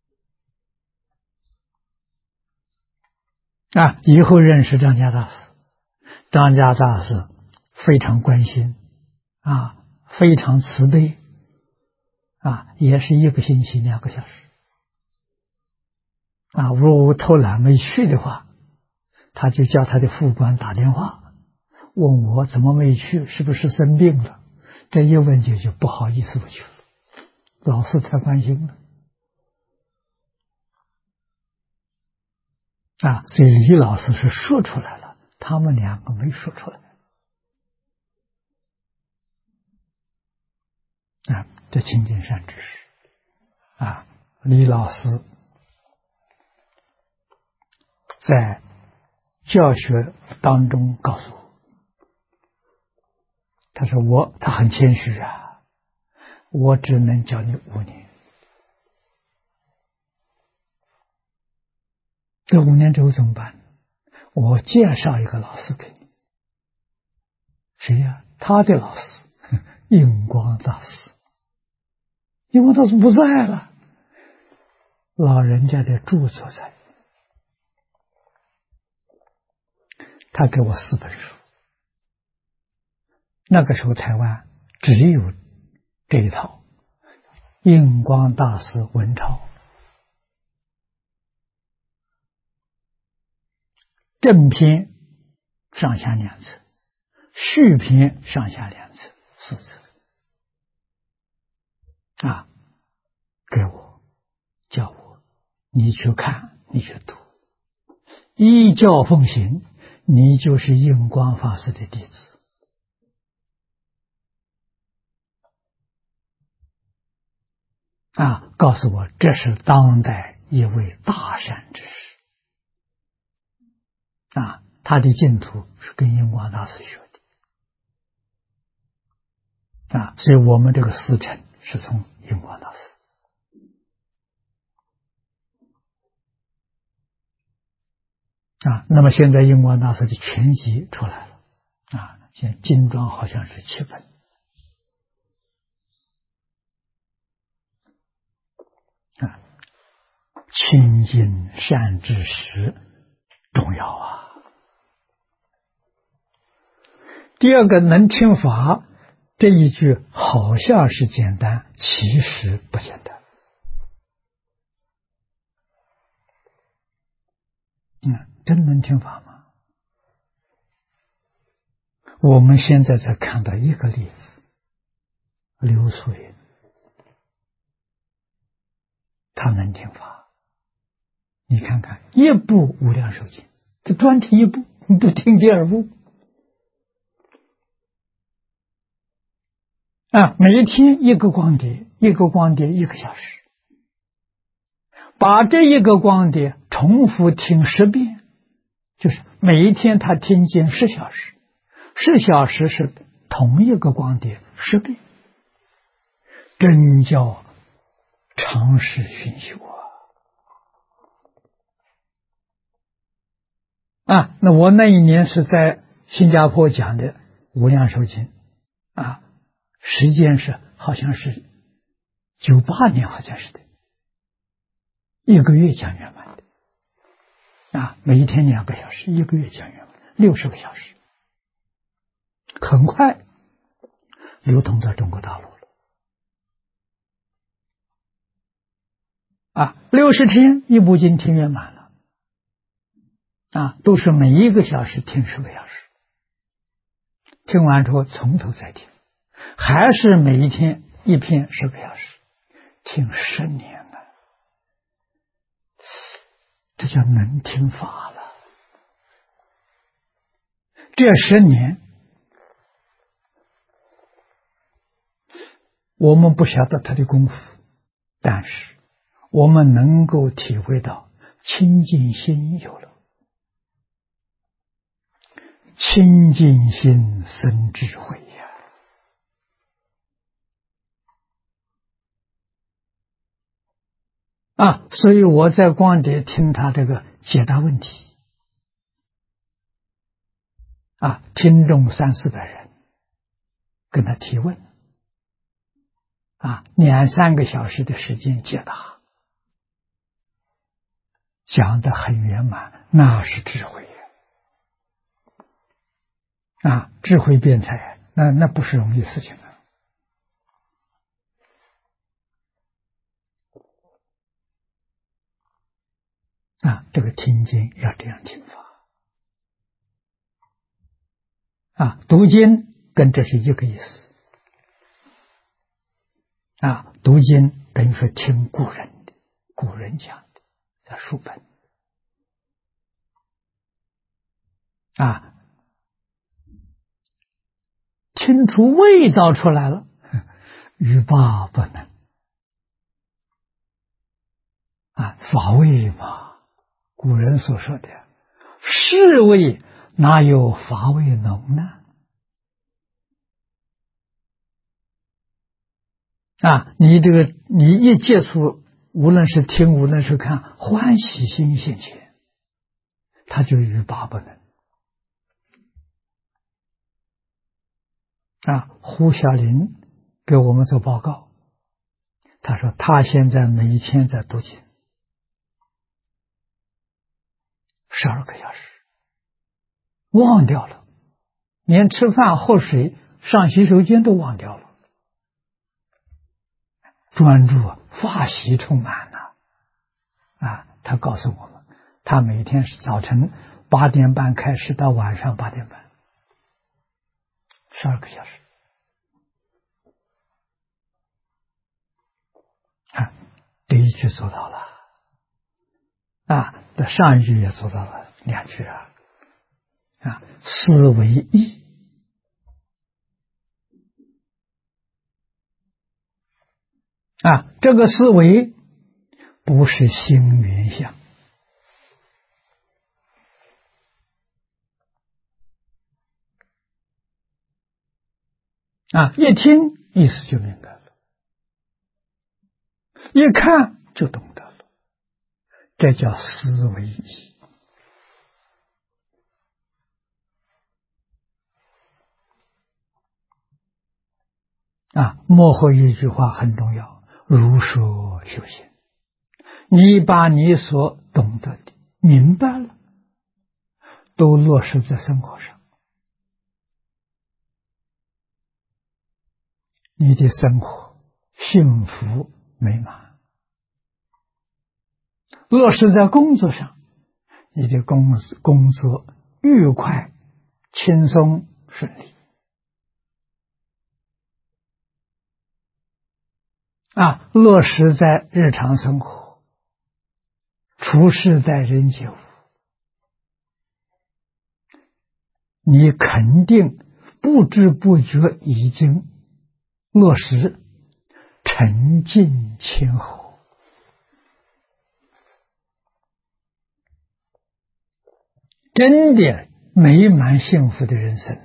以后认识张家大师，张家大师非常关心非常慈悲也是1个星期2个小时。如果我偷懒没去的话，他就叫他的副官打电话问我怎么没去，是不是生病了？这一问就不好意思不去了，老师太关心了。所以李老师是说出来了，他们2个没说出来。这亲近善知识李老师在教学当中告诉我，他说他很谦虚我只能教你5年，这5年之后怎么办？我介绍一个老师给你。谁呀？他的老师印光大师。印光大师不在了，老人家的著作在，他给我4本书。那个时候台湾只有这一套印光大师文钞，正篇上下2册，续篇上下2册，4册给我叫我你去看，你去读，依教奉行，你就是印光法师的弟子。告诉我这是当代一位大善之士他的净土是跟印光大师学的所以我们这个师承是从印光大师那么现在印光大师的全集出来了现在精装好像是7本亲近善知识重要第二个能听法，这一句好像是简单，其实不简单。真能听法吗？我们现在才看到一个例子，刘素云，他能听法。你看看，一部无量寿经，这专听一部，不听第2部。每天1个光碟，1个光碟1个小时，把这1个光碟重复听10遍，就是每一天他听经10小时，10小时是同一个光碟10遍，真叫常识熏修那我那一年是在新加坡讲的无量寿经时间是好像是98年，好像是的，1个月讲圆满的每一天2个小时，1个月讲圆满60个小时，很快流通到中国大陆了60天一部经听圆满了都是每1个小时听10个小时，听完之后从头再听，还是每一天1篇10个小时，听10年了，这叫能听法了。这10年我们不晓得他的功夫，但是我们能够体会到清净心有了，清净心生智慧所以我在光碟听他这个解答问题听众300-400人跟他提问2-3个小时的时间解答，讲得很圆满，那是智慧智慧辩才，那不是容易事情这个听经要这样听法读经跟这是一个意思读经等于说听古人讲的，在书本听出味道出来了，欲罢不能法味嘛，古人所说的是味哪有法味浓呢？你一接触，无论是听，无论是看，欢喜心现前，他就欲罢不能胡小林给我们做报告，他说他现在每天在读经12个小时，忘掉了，连吃饭喝水上洗手间都忘掉了，专注法喜充满了他告诉我们，他每天是早晨8点半开始到晚上8点半，12个小时第一句做到了的上一句也做到了2句思维意这个思维不是心缘相一听意思就明白了，一看就懂得了，这叫思维意幕后一句话很重要，如说修行，你把你所懂得的明白了，都落实在生活上，你的生活幸福美满；落实在工作上，你的工作愉快轻松顺利落实在日常生活，处事待人接物，你肯定不知不觉已经落实沉静谦和，真的美满幸福的人生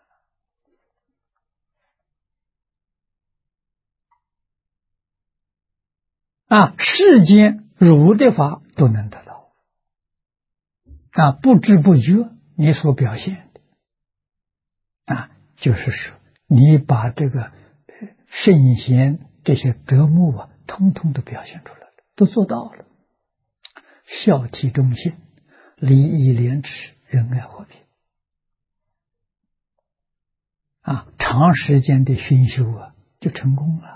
世间如的法都能得到不知不觉你所表现的就是说你把这个圣贤这些德目通通都表现出来了，都做到了，孝悌忠信，礼义廉耻，仁爱和平长时间的熏修就成功了，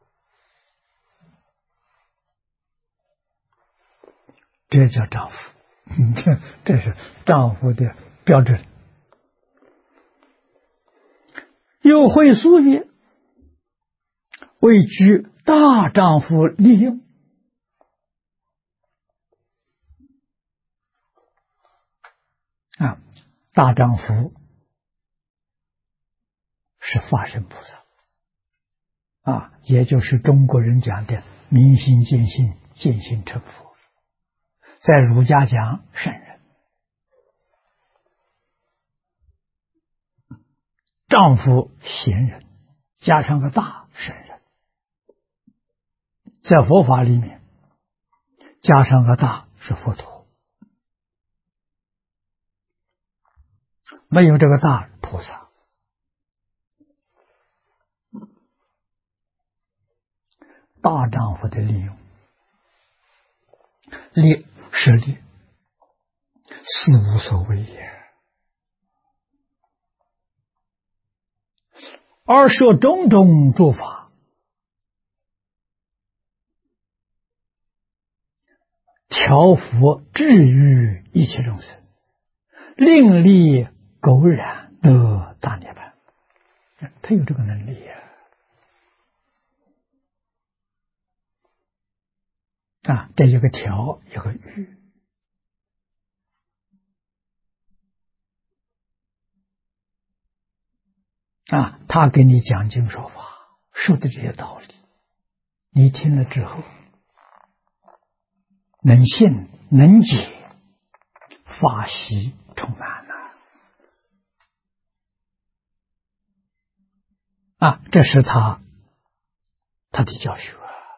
这叫丈夫这是丈夫的标准。又会书曰，为居大丈夫利用大丈夫是法身菩萨也就是中国人讲的明心见性，见性成佛，在儒家讲圣人。丈夫贤人加上个大圣人，在佛法里面加上个大是佛陀，没有这个大菩萨。大丈夫的利用，利是利，是无所谓也，而说种种诸法， 调伏治愈一切众生，令利苟然得大涅槃。他有这个能力这有个调，有个喻他给你讲经说法，说的这些道理，你听了之后能信能解，法喜充满这是他的教学。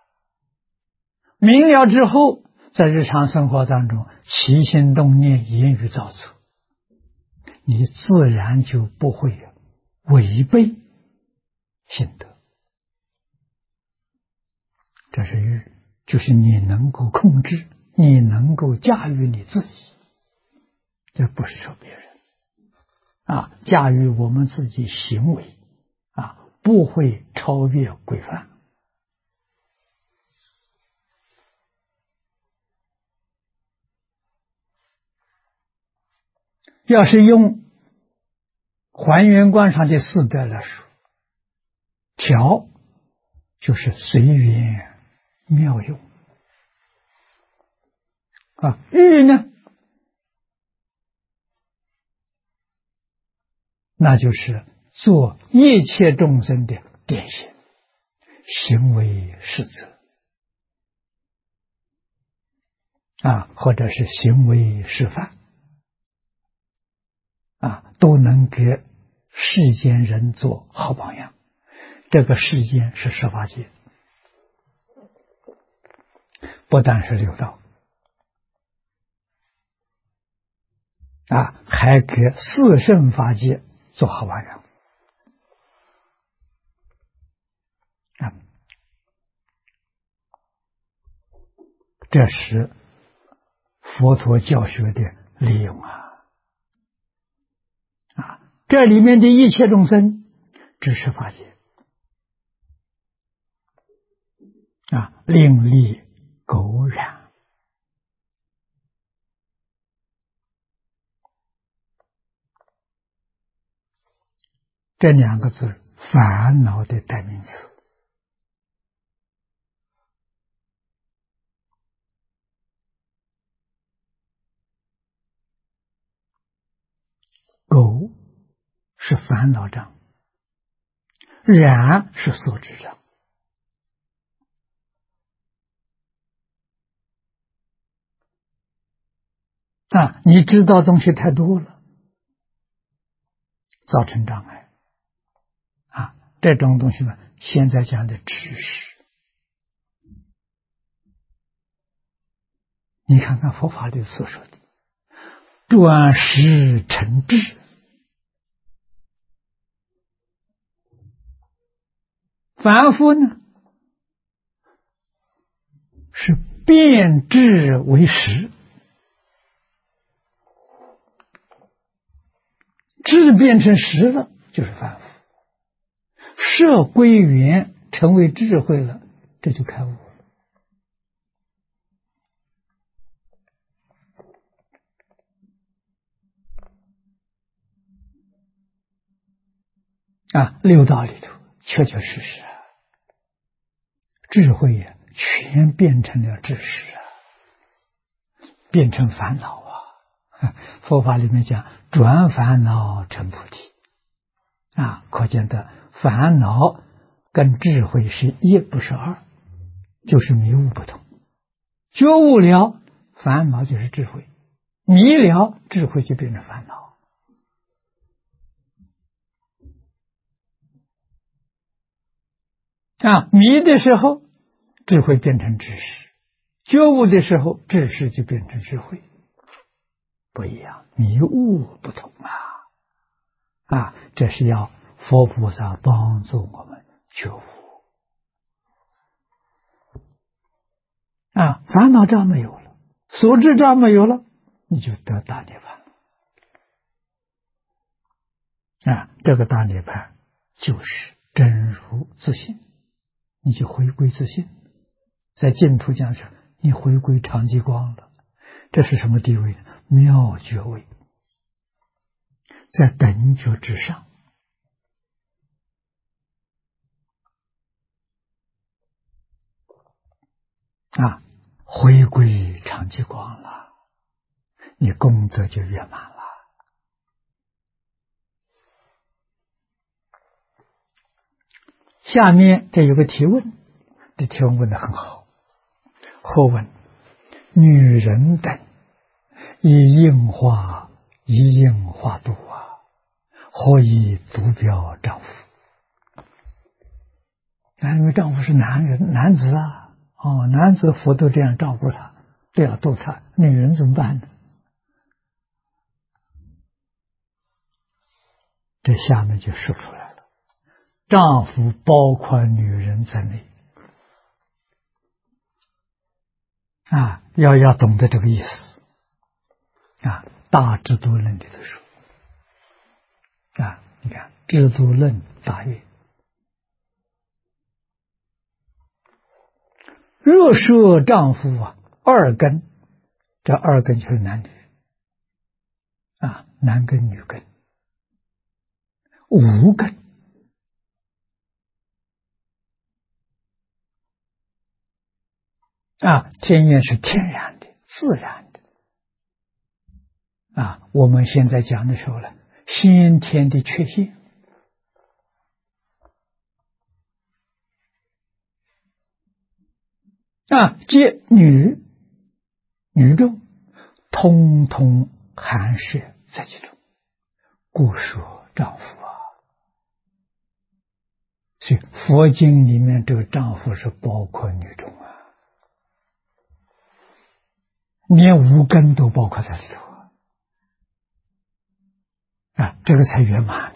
明了之后，在日常生活当中起心动念言语造作，你自然就不会违背心得。这是喻，就是你能够控制，你能够驾驭你自己，这不是说别人驾驭我们自己行为不会超越规范。要是用还原观上的四德来说，调就是随缘妙用喻呢，那就是做一切众生的典型，行为示则或者是行为示范都能给世间人做好榜样。这个世间是十法界，不但是六道还给四圣法界做好榜样这是佛陀教学的利用这里面的一切众生只是法界令利苟然。这两个字烦恼的代名词。苟是烦恼障，然是所知障你知道东西太多了，造成障碍这种东西呢，现在讲的知识，你看看佛法里所说的转识成智，凡夫呢是变智为识，智变成识了就是凡夫，摄归元成为智慧了，这就开悟六道里头确确实实智慧全变成了知识变成烦恼佛法里面讲转烦恼成菩提可见的烦恼跟智慧是一不是二，就是迷悟不同。觉悟了，烦恼就是智慧；迷了，智慧就变成烦恼。迷的时候，智慧变成知识；觉悟的时候，知识就变成智慧，不一样，迷悟不同这是要佛菩萨帮助我们觉悟烦恼障没有了，所知障没有了，你就得大涅槃这个大涅槃就是真如自性，你就回归自性。在净土讲说，你回归常寂光了， 这是什么地位？妙觉位，在等觉之上。回归常寂光了，你功德就圆满了。下面这有个提问，这提问问得很好。后问：女人等以应化度何以足标丈夫？因为丈夫是男子男子佛都这样照顾他，都要度他，女人怎么办呢？这下面就说出来了，丈夫包括女人在内要懂得这个意思大智度论里头说你看智度论大约，若说丈夫二根，这二根就是男女男根女根，五根天眼是天然的自然的我们现在讲的时候呢，先天的缺陷皆女众通通含摄在其中，故说丈夫所以佛经里面这个丈夫是包括女众连五根都包括在里头这个才圆满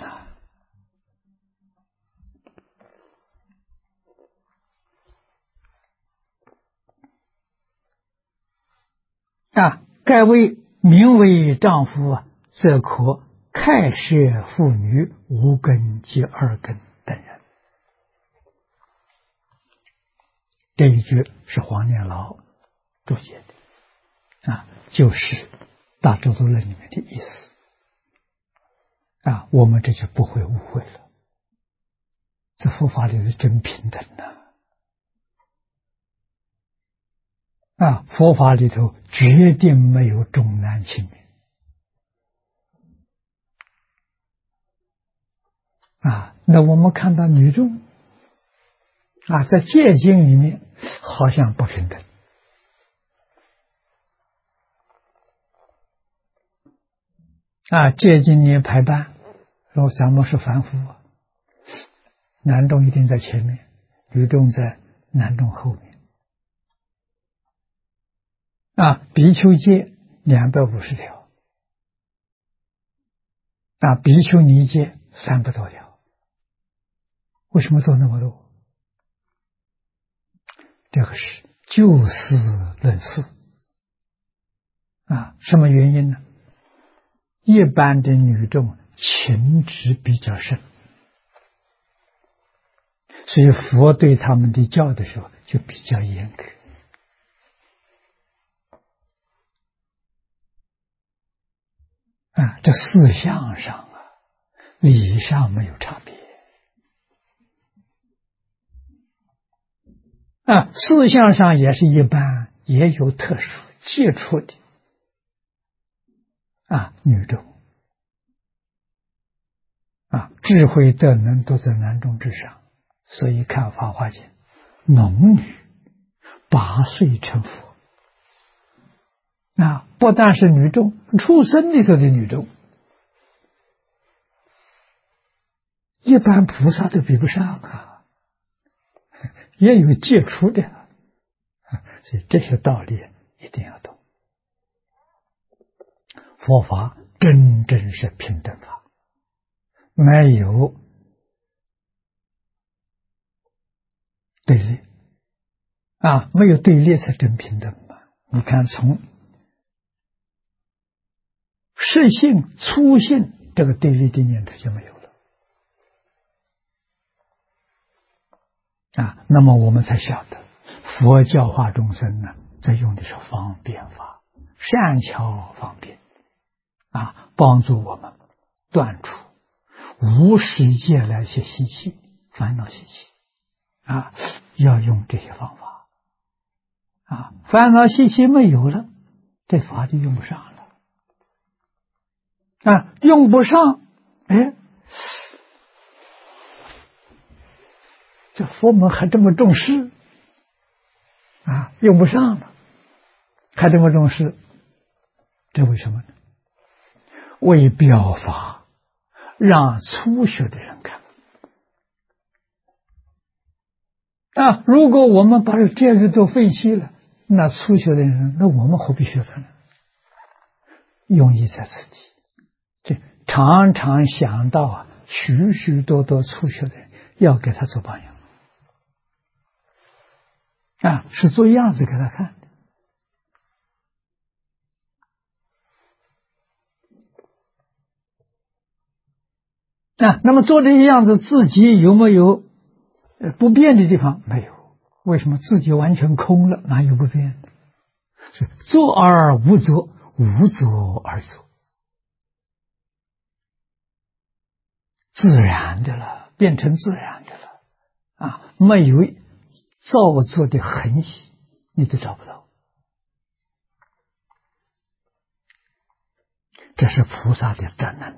盖为名为丈夫则可开摄妇女五根及二根等人。这一句是黄念老注解的就是大智度论里面的意思我们这就不会误会了，这佛法里是真平等佛法里头决定没有重男轻女那我们看到女众在戒经里面好像不平等戒经里排班，说咱们是凡夫男众一定在前面，女众在男众后面比丘戒250条比丘尼戒300多条，为什么做那么多？这个是就事论事什么原因呢？一般的女众情执比较深，所以佛对他们的教的时候就比较严格这思想上礼上没有差别思想上也是一般，也有特殊接触的女众智慧德能都在男众之上，所以看法华经，农女8岁成佛不但是女众，出生里头的女众，一般菩萨都比不上也有接触的所以这些道理一定要懂。佛法真正是平等法，没有对立没有对立才真平等嘛。你看从实性粗性这个对立的念头就没有了那么我们才晓得佛教化众生呢，在用的是方便法， 善巧方便帮助我们断除无始界来些习气、烦恼习气要用这些方法烦恼习气没有了，这法就用不上了用不上，这佛门还这么重视用不上了，还这么重视，这为什么呢？为表法，让初学的人看如果我们把这个都废弃了，那初学的人，那我们何必学它呢？用意在此地，这常常想到许许多多初学的人，要给他做榜样是做样子给他看的那么做这些样子，自己有没有不变的地方？没有。为什么？自己完全空了，哪有不变的？是做而无作，无作而作，自然的了，变成自然的了没有造作的痕迹，你都找不到。这是菩萨的德能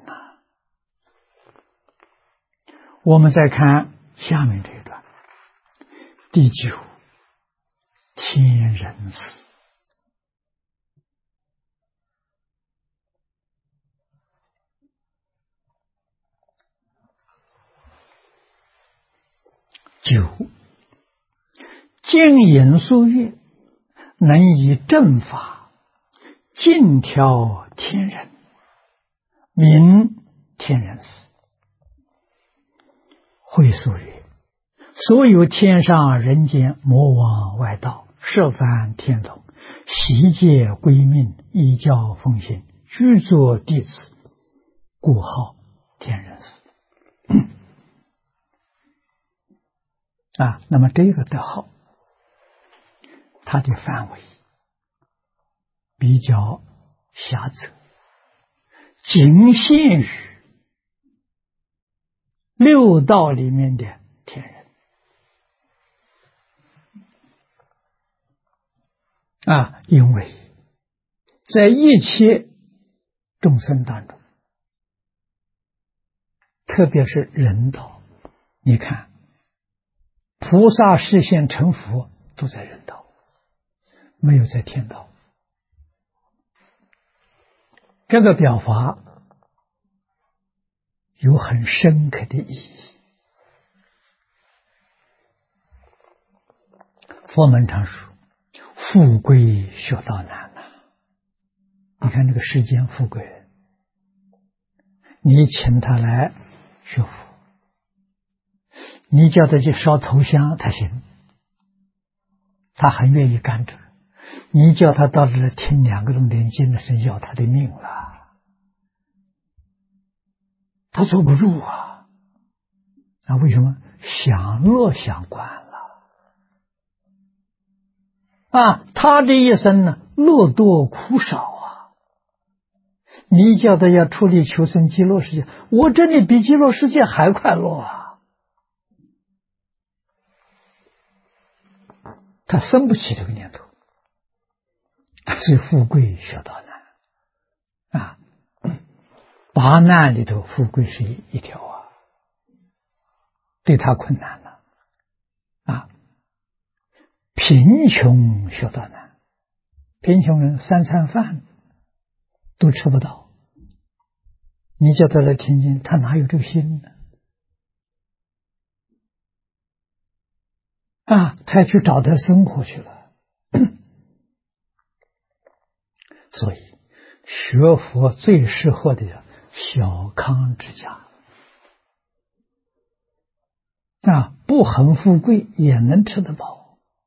我们再看下面这一段，第9，天人死。9，净隐素月，能以正法尽调天人，名天人死。会所曰：所有天上人间魔王外道设凡天龙，悉皆归命，依教奉行，具作弟子，故号天人死。那么这个的号，它的范围比较狭窄，仅限于六道里面的天人因为在一切众生当中，特别是人道，你看菩萨示现成佛都在人道，没有在天道。这个表法有很深刻的意义。佛门常说富贵学道难你看这个世间富贵人，你请他来学佛，你叫他去烧头香，他行，他很愿意干这个。你叫他到这来听2个钟点经，那是要他的命了，他坐不住为什么？享乐相关了他这一生呢，乐多苦少你叫他要出力求生极乐世界，我这里比极乐世界还快乐他生不起这个念头，所以富贵学道难八难里头富贵是一条对他困难了贫穷学道难，贫穷人3餐饭都吃不到，你叫他来听经，他哪有这个心呢他去找他生活去了所以学佛最适合的小康之家不很富贵也能吃得饱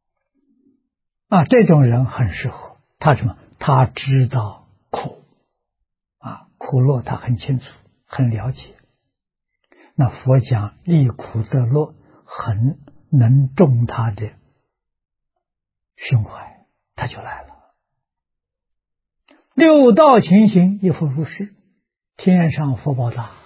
这种人很适合他。什么？他知道苦苦乐他很清楚很了解，那佛讲离苦得乐，很能中他的胸怀，他就来了六道情形亦复如是，天上福报大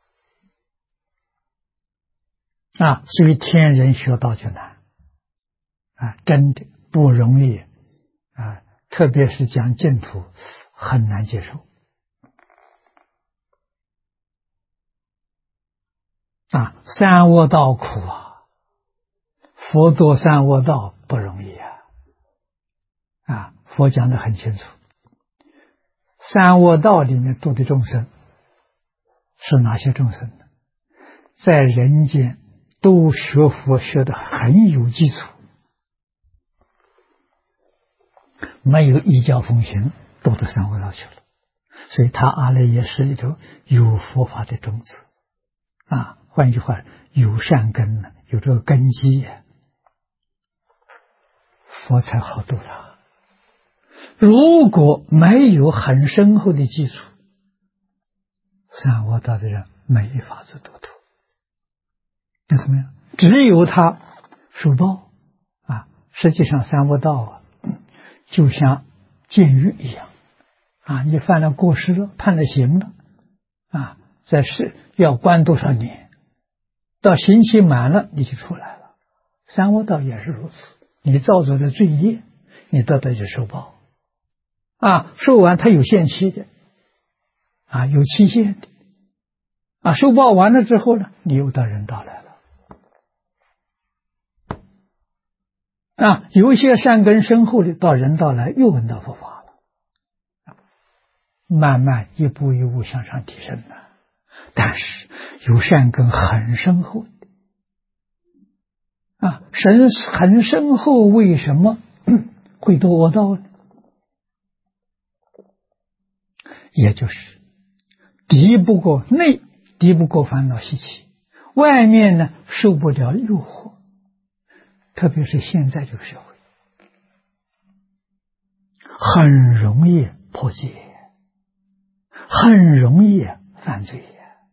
所以天人学道就难真的不容易特别是讲净土很难接受三恶道苦佛做三恶道不容易佛讲得很清楚，三恶道里面度的众生是哪些众生呢？在人间都学佛学得很有基础，没有依教奉行，都到三恶道去了。所以他阿赖耶识里头有佛法的种子换句话，有善根呢，有这个根基佛才好度他。如果没有很深厚的基础，三恶道的人没法子度脱。那怎么样？只有他受报实际上三恶道就像监狱一样你犯了过失了，判了刑了在世要关多少年，到刑期满了你就出来了。三恶道也是如此，你造作的罪业你得到就受报受完它有限期的有期限的受报完了之后呢，你又到人道来了有一些善根深厚的到人道来又闻到佛法了慢慢一步一步向上提升了。但是有善根很深厚的很深厚，为什么会堕恶道呢？也就是敌不过内，敌不过烦恼习气，外面呢受不了诱惑，特别是现在这个社会很容易破戒，很容易犯罪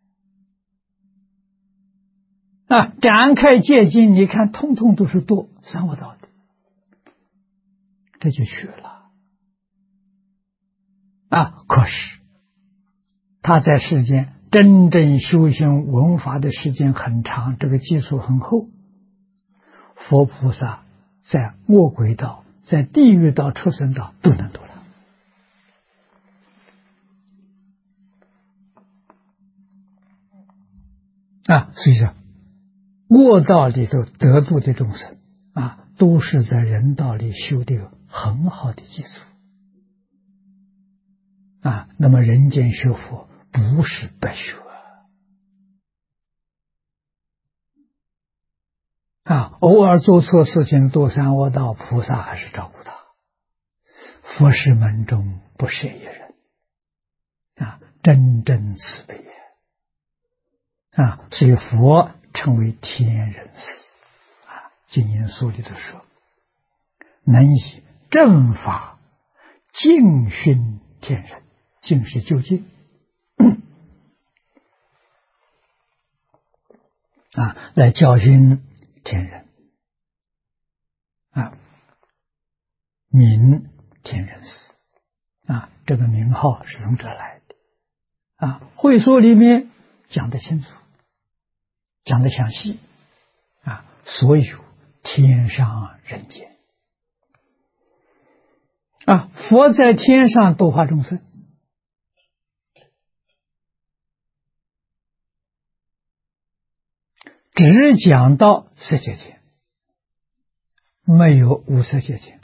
展开戒经，你看通通都是堕三恶道的，这就去了可是他在世间真正修行闻法的时间很长，这个基础很厚，佛菩萨在恶鬼道、在地狱道、畜生道都能度他所以说恶道里头得度的众生都是在人道里修的有很好的基础那么人间学佛不是白学偶尔做错事情堕三恶道，菩萨还是照顾他。佛事门中不舍一人真正慈悲所以佛称为天人师经言书里头说，能以正法净训天人，净是究竟来教训天人名天人师这个名号是从这来的会说里面讲得清楚，讲得详细所有天上人间佛在天上度化众生，只讲到色界天，没有无色界天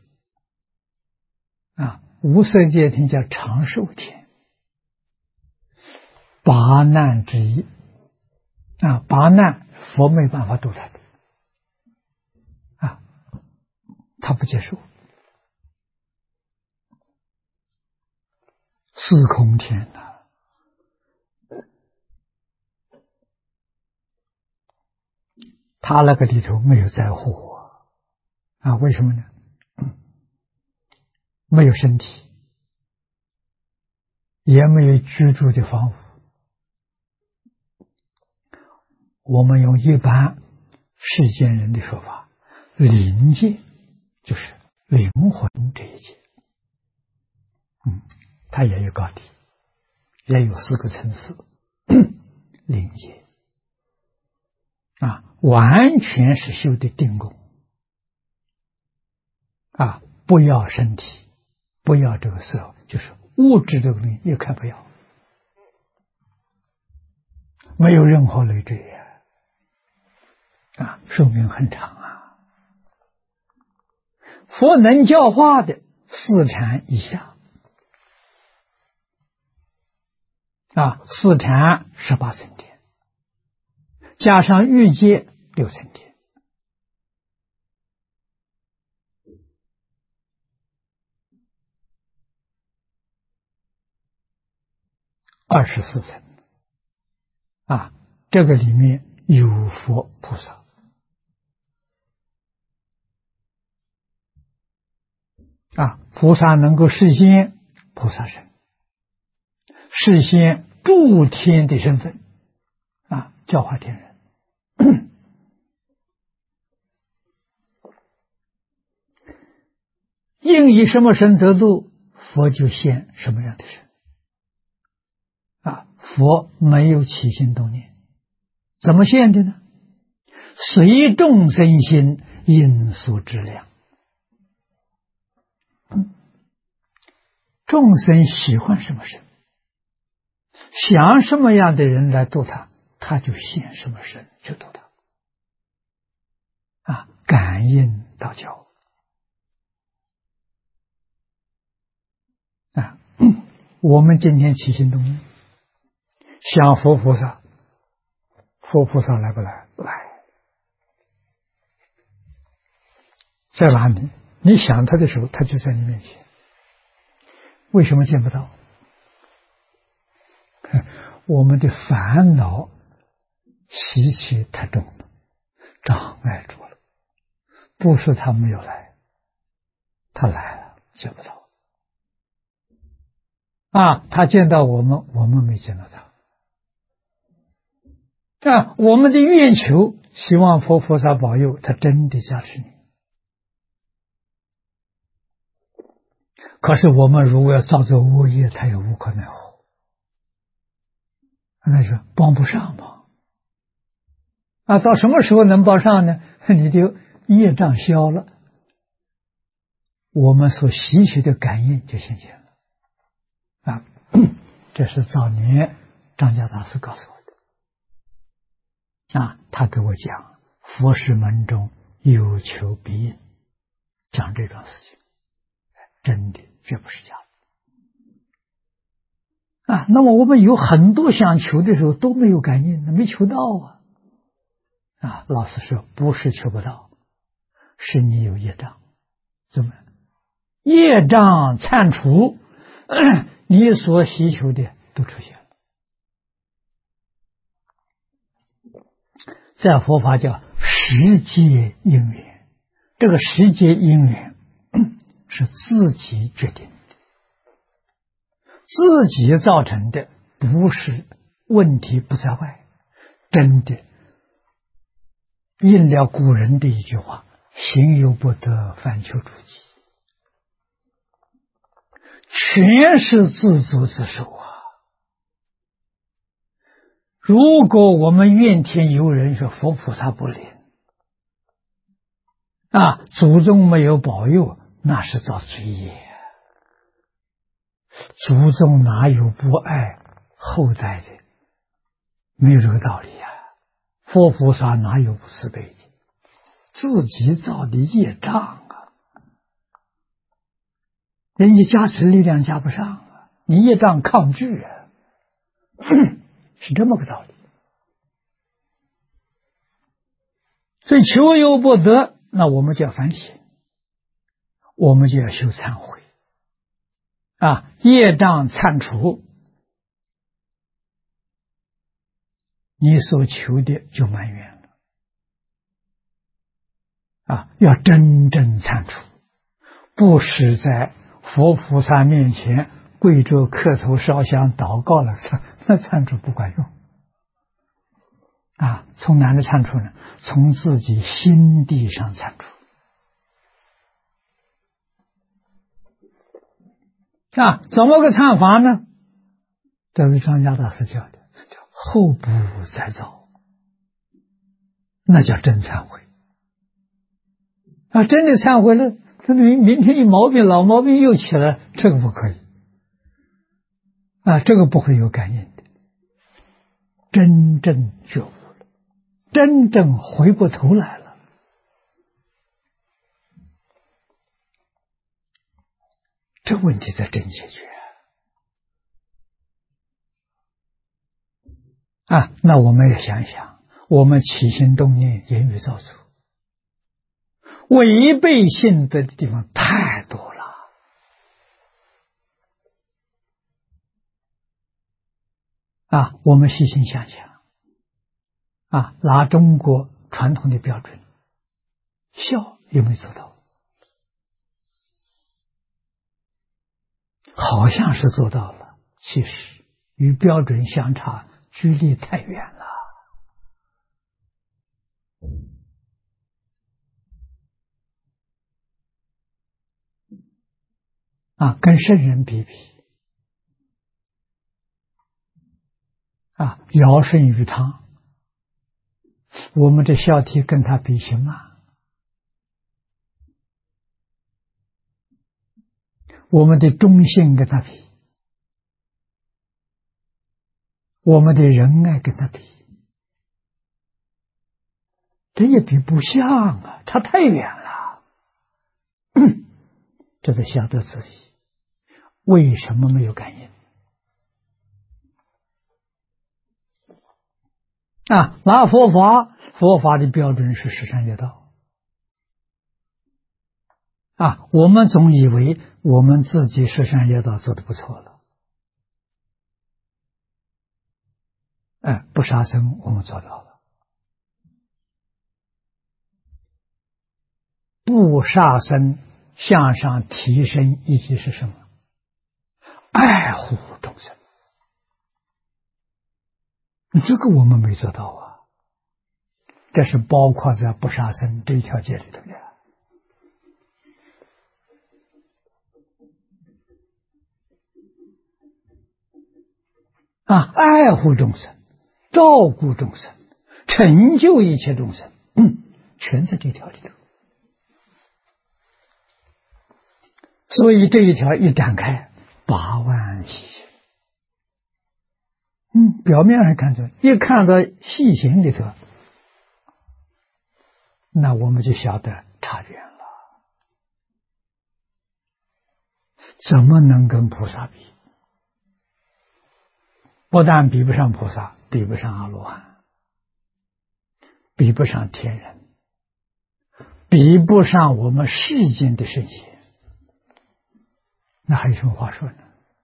无色界天叫长寿天，八难之一八难佛没办法度他的他不接受。四空天他那个里头没有灾祸为什么呢？没有身体，也没有居住的房屋。我们用一般世间人的说法，灵界就是灵魂这一界它也有高低，也有4个层次临界完全是修的定功不要身体，不要这个色，就是物质这个东西一概不要，没有任何累赘寿命很长佛能教化的4禅以下4禅18层天，加上欲界6层天，24层这个里面有佛菩萨菩萨能够实现菩萨身，实现诸天的身份教化天人。应以什么身得度，佛就现什么样的身佛没有起心动念，怎么现的呢？随众生心，因所知量。众生喜欢什么身，想什么样的人来度他，他就现什么身去度他感应道交我们今天起心动念想佛菩萨，佛菩萨来不来？来。在哪里？你想他的时候，他就在你面前。为什么见不到？我们的烦恼习气太重了，障碍住了。不是他没有来，他来了，见不到他见到我们，我们没见到他我们的愿求希望佛菩萨保佑，他真的加持你。可是我们如果要造作恶业，他也无可奈何。那是帮不上嘛到什么时候能帮上呢？你的业障消了，我们所吸取的感应就现前了这是早年张家大师告诉我的他给我讲佛事门中有求必应，讲这桩事情真的绝不是假的那么我们有很多想求的时候都没有感应，没求到老师说不是求不到，是你有业障。怎么业障铲除你所希求的都出现了。在佛法叫时节因缘，这个时节因缘是自己决定的，自己造成的，不是问题不在外。真的应了古人的一句话，行有不得，反求诸己，全是自作自受如果我们怨天尤人，说佛菩萨不灵祖宗没有保佑，那是造罪业。祖宗哪有不爱后代的？没有这个道理佛菩萨哪有不慈悲的？自己造的业障人家加持力量加不上你业障抗拒是这么个道理。所以求有不得，那我们就要反省，我们就要修忏悔业障忏除，你所求的就满愿了要真正忏除，不是在佛菩萨面前跪着磕头烧香祷告了，那忏除不管用从哪里忏除呢？从自己心地上忏除。 怎么个忏法呢？这是张家大师教的，叫后不再造，那叫真忏悔。真的忏悔了，这明天一毛病，老毛病又起来，这个不可以。这个不会有感应的。真正觉悟了，真正回过头来了，这问题才真解决。那我们也想想，我们起心动念、言语造作，违背性德的地方太多了。我们细心想想，拿中国传统的标准，孝有没有做到？好像是做到了，其实与标准相差距离太远了。跟圣人比比，尧舜禹汤，我们这孝悌跟他比行吗？我们的忠信跟他比，我们的仁爱跟他比，这也比不上差太远了。这才晓得自己为什么没有感应。拿佛法的标准是十善业道。我们总以为我们自己十善业道做得不错了。不杀生我们做到了，不杀生向上提升一级是什么？爱护众生。这个我们没做到这是包括在不杀生这一条界里头的。爱护众生，照顾众生，成就一切众生，全在这条里头。所以这一条一展开，8万细行。表面上看出来，一看到细行里头，那我们就晓得差远了。怎么能跟菩萨比？不但比不上菩萨，比不上阿罗汉，比不上天人，比不上我们世间的圣贤，那还有什么话说呢？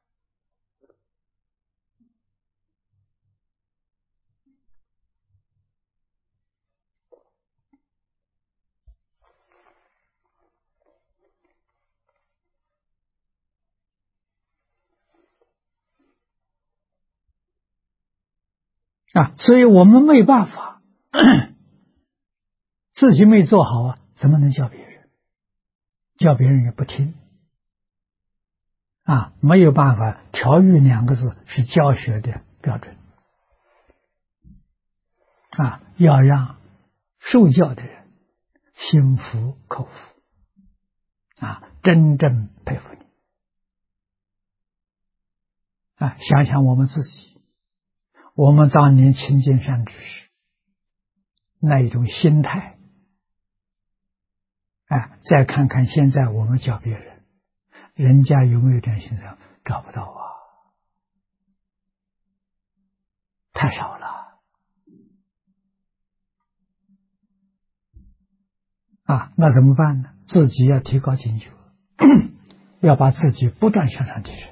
所以我们没办法，自己没做好怎么能教别人？教别人也不听。没有办法，调育2个字是教学的标准。要让受教的人心服口服，真正佩服你。想想我们自己，我们当年亲近善知识那一种心态，再看看现在我们教别人，人家有没有这样心态？找不到太少了。那怎么办呢？自己要提高警觉，要把自己不断向上提升。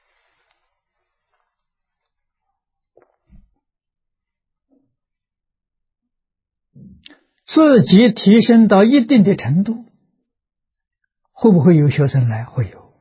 自己提升到一定的程度，会不会有学生来？会有。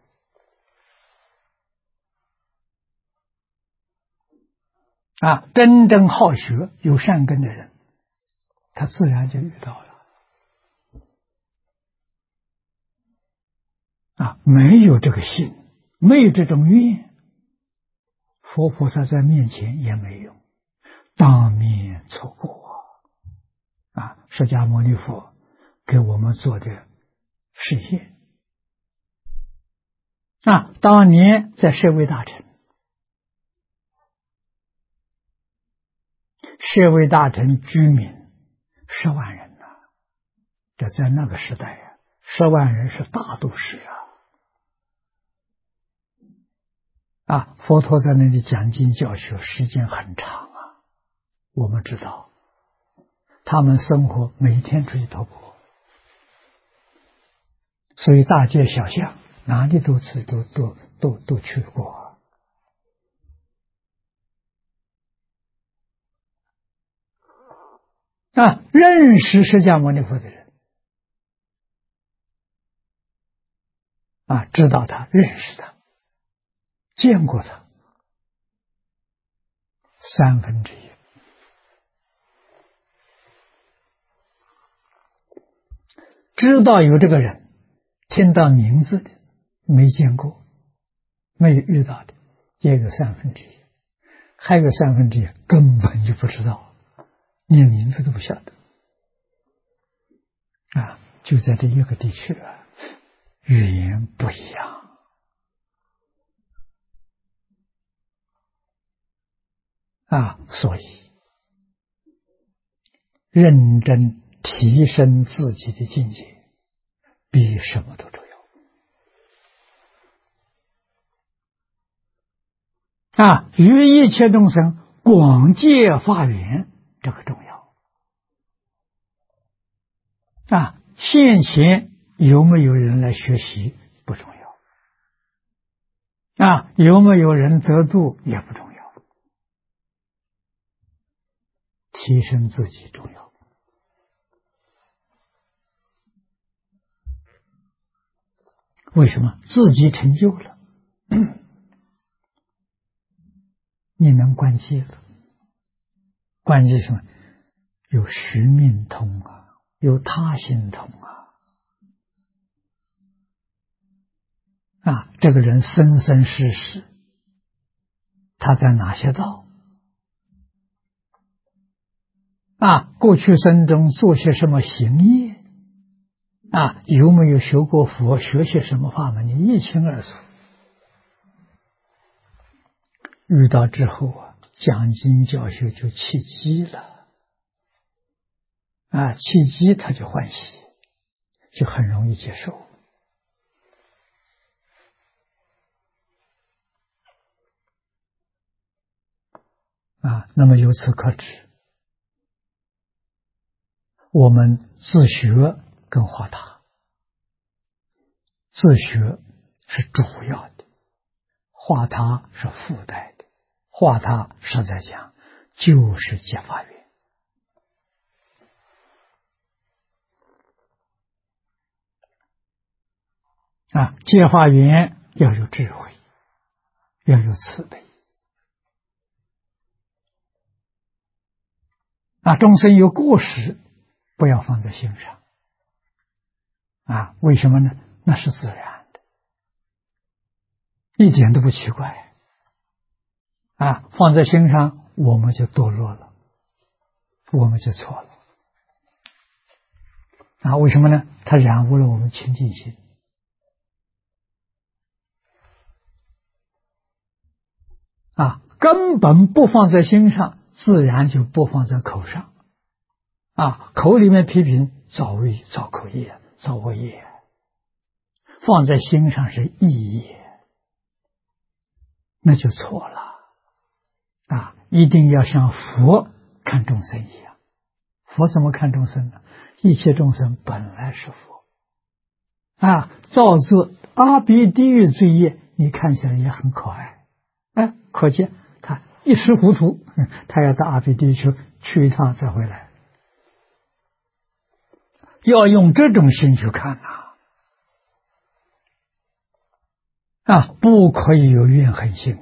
真正好学有善根的人，他自然就遇到了。没有这个心， 没有这种愿，佛菩萨在面前也没用，当面错过释迦牟尼佛给我们做的示现当年在舍卫大臣，舍卫大臣居民10万人这在那个时代10万人是大都市佛陀在那里讲经教学时间很长我们知道他们生活每天出去徒步，所以大街小巷哪里都去过认识释迦牟尼佛的人知道他，认识他，见过他1/3，知道有这个人，听到名字的没见过，没有遇到的也有1/3，还有1/3根本就不知道，连名字都不晓得就在这一个地区语言不一样所以认真提升自己的境界比什么都重要与一切众生广结法缘，这个重要现前有没有人来学习不重要有没有人得度也不重要，提升自己重要为什么？自己成就了你能观机了，观机什么？有识命通有他心通这个人生生世世他在哪些道过去生中做些什么行业有没有学过佛，学些什么法门，你一清二楚。遇到之后讲经教学就契机了契机他就欢喜，就很容易接受那么由此可知，我们自学跟化他，自学是主要的，化他是附带的，化他实在讲就是结法缘结法缘要有智慧，要有慈悲众生有过失不要放在心上为什么呢？那是自然的，一点都不奇怪放在心上我们就堕落了，我们就错了为什么呢？它染污了我们清净心根本不放在心上，自然就不放在口上口里面批评造恶造口业造恶业，放在心上是意业，那就错了一定要像佛看众生一样。佛怎么看众生呢？一切众生本来是佛造作阿鼻地狱罪业，你看起来也很可爱可见他一时糊涂，他要到阿鼻地狱去一趟再回来，要用这种心去看不可以有怨恨心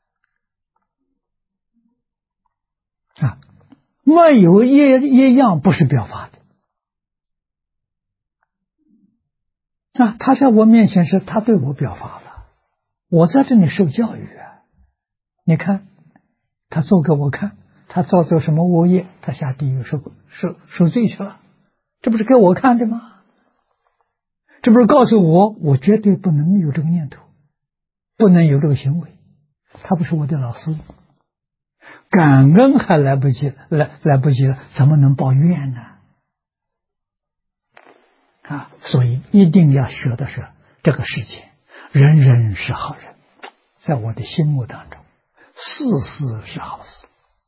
没有一样不是表法的他在我面前时他对我表法了， 我在这里受教育啊！你看，他做给我看，他造作什么恶业，他下地狱受罪去了，这不是给我看的吗？这不是告诉我绝对不能有这个念头，不能有这个行为。他不是我的老师，感恩还来不及，来不及了，怎么能报怨呢？啊，所以一定要学的是这个世界，人人是好人，在我的心目当中，事事是好事。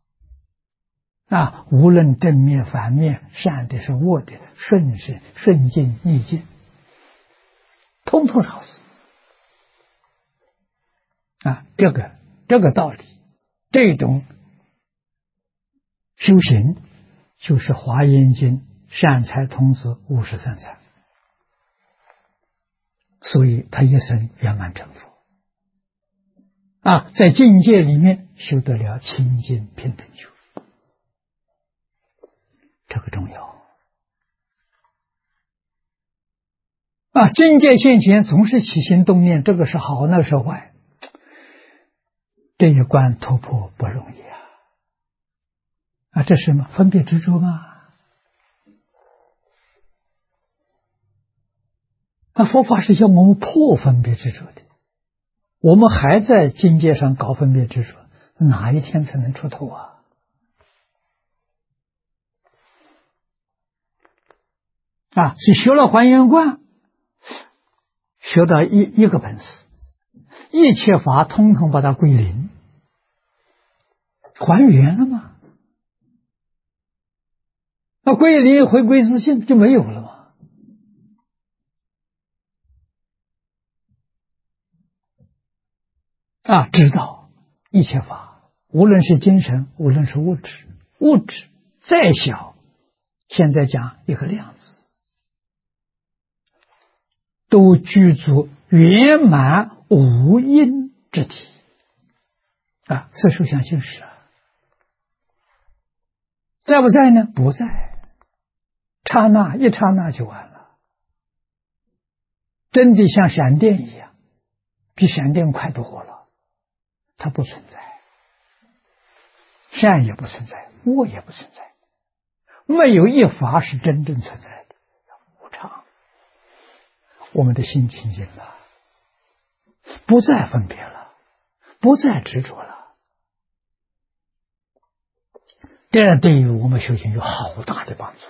啊，无论正面、反面，善的是恶的，顺境、逆境，通通是好事。啊，这个道理，这种修行，就是《华严经》善财童子53参，所以他一生圆满成佛。啊，在境界里面修得了清净平等觉，这个重要。啊，境界现前总是起心动念，这个是好，那个是坏，这一关突破不容易啊！啊，这是什么？分别执着吗？啊，佛法是叫我们破分别执着的。我们还在境界上搞分别执着，哪一天才能出头啊？啊，是学了还原观，学到一个本事，一切法通通把它归零，还原了嘛？那归零回归自性就没有了嘛？啊，知道一切法，无论是精神，无论是物质，物质再小，现在讲一个量子，都具足圆满无因之体。啊，色受想行识啊，在不在呢？不在，刹那一刹那就完了，真的像闪电一样，比闪电快多了。它不存在，善也不存在，恶也不存在，没有一法是真正存在的，无常。我们的心清净了，不再分别了，不再执着了，这对于我们修行有好大的帮助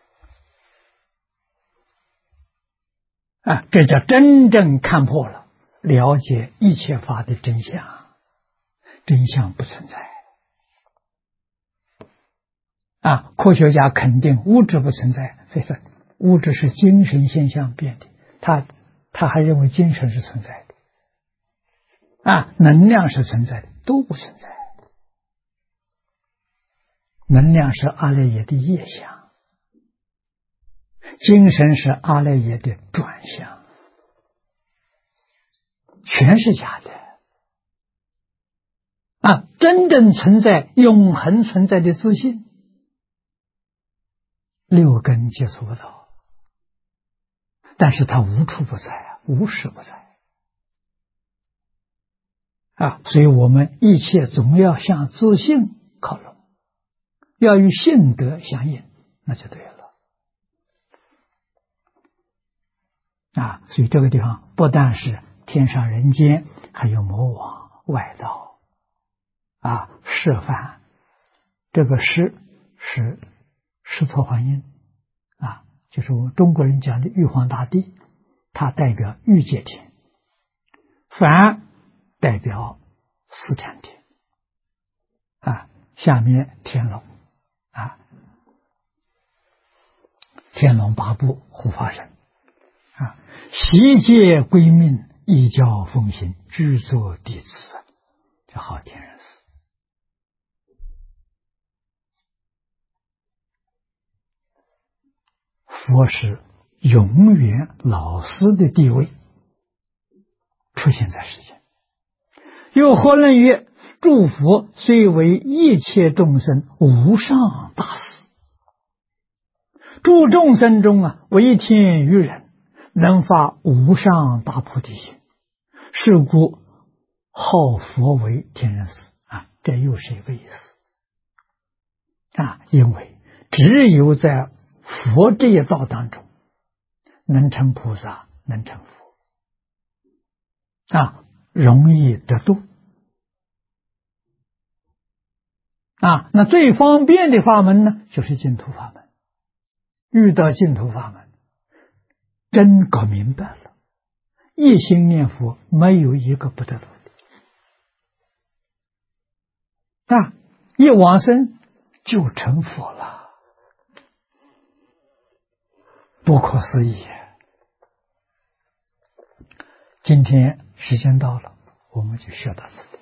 啊！啊，这叫真正看破了，了解一切法的真相。真相不存在啊！科学家肯定物质不存在，所以说物质是精神现象变的，他还认为精神是存在的啊，能量是存在的，都不存在。能量是阿赖耶的业相，精神是阿赖耶的转向，全是假的。啊，真正存在、永恒存在的自信，六根接触不到，但是它无处不在啊，无时不在啊，所以我们一切总要向自信靠拢，要与性德相应，那就对了啊。所以这个地方不但是天上人间，还有魔王外道。啊，示范，这个示是释陀还因啊，就是我们中国人讲的玉皇大帝，它代表欲界天，梵代表四禅天啊，下面天龙啊，天龙八部护法神啊，悉皆归命，依教奉行，具作弟子，这好天人师。佛是永远老师的地位出现在世间，又何论曰诸佛虽为一切众生无上大士，诸众生中为天于人，能发无上大菩提心，是故好佛为天人师啊，这又是一个意思啊，因为只有在佛这一道当中，能成菩萨，能成佛啊，容易得度啊。那最方便的法门呢，就是净土法门。遇到净土法门，真搞明白了，一心念佛，没有一个不得度的啊！一往生就成佛了，不可思议。今天时间到了，我们就学到此。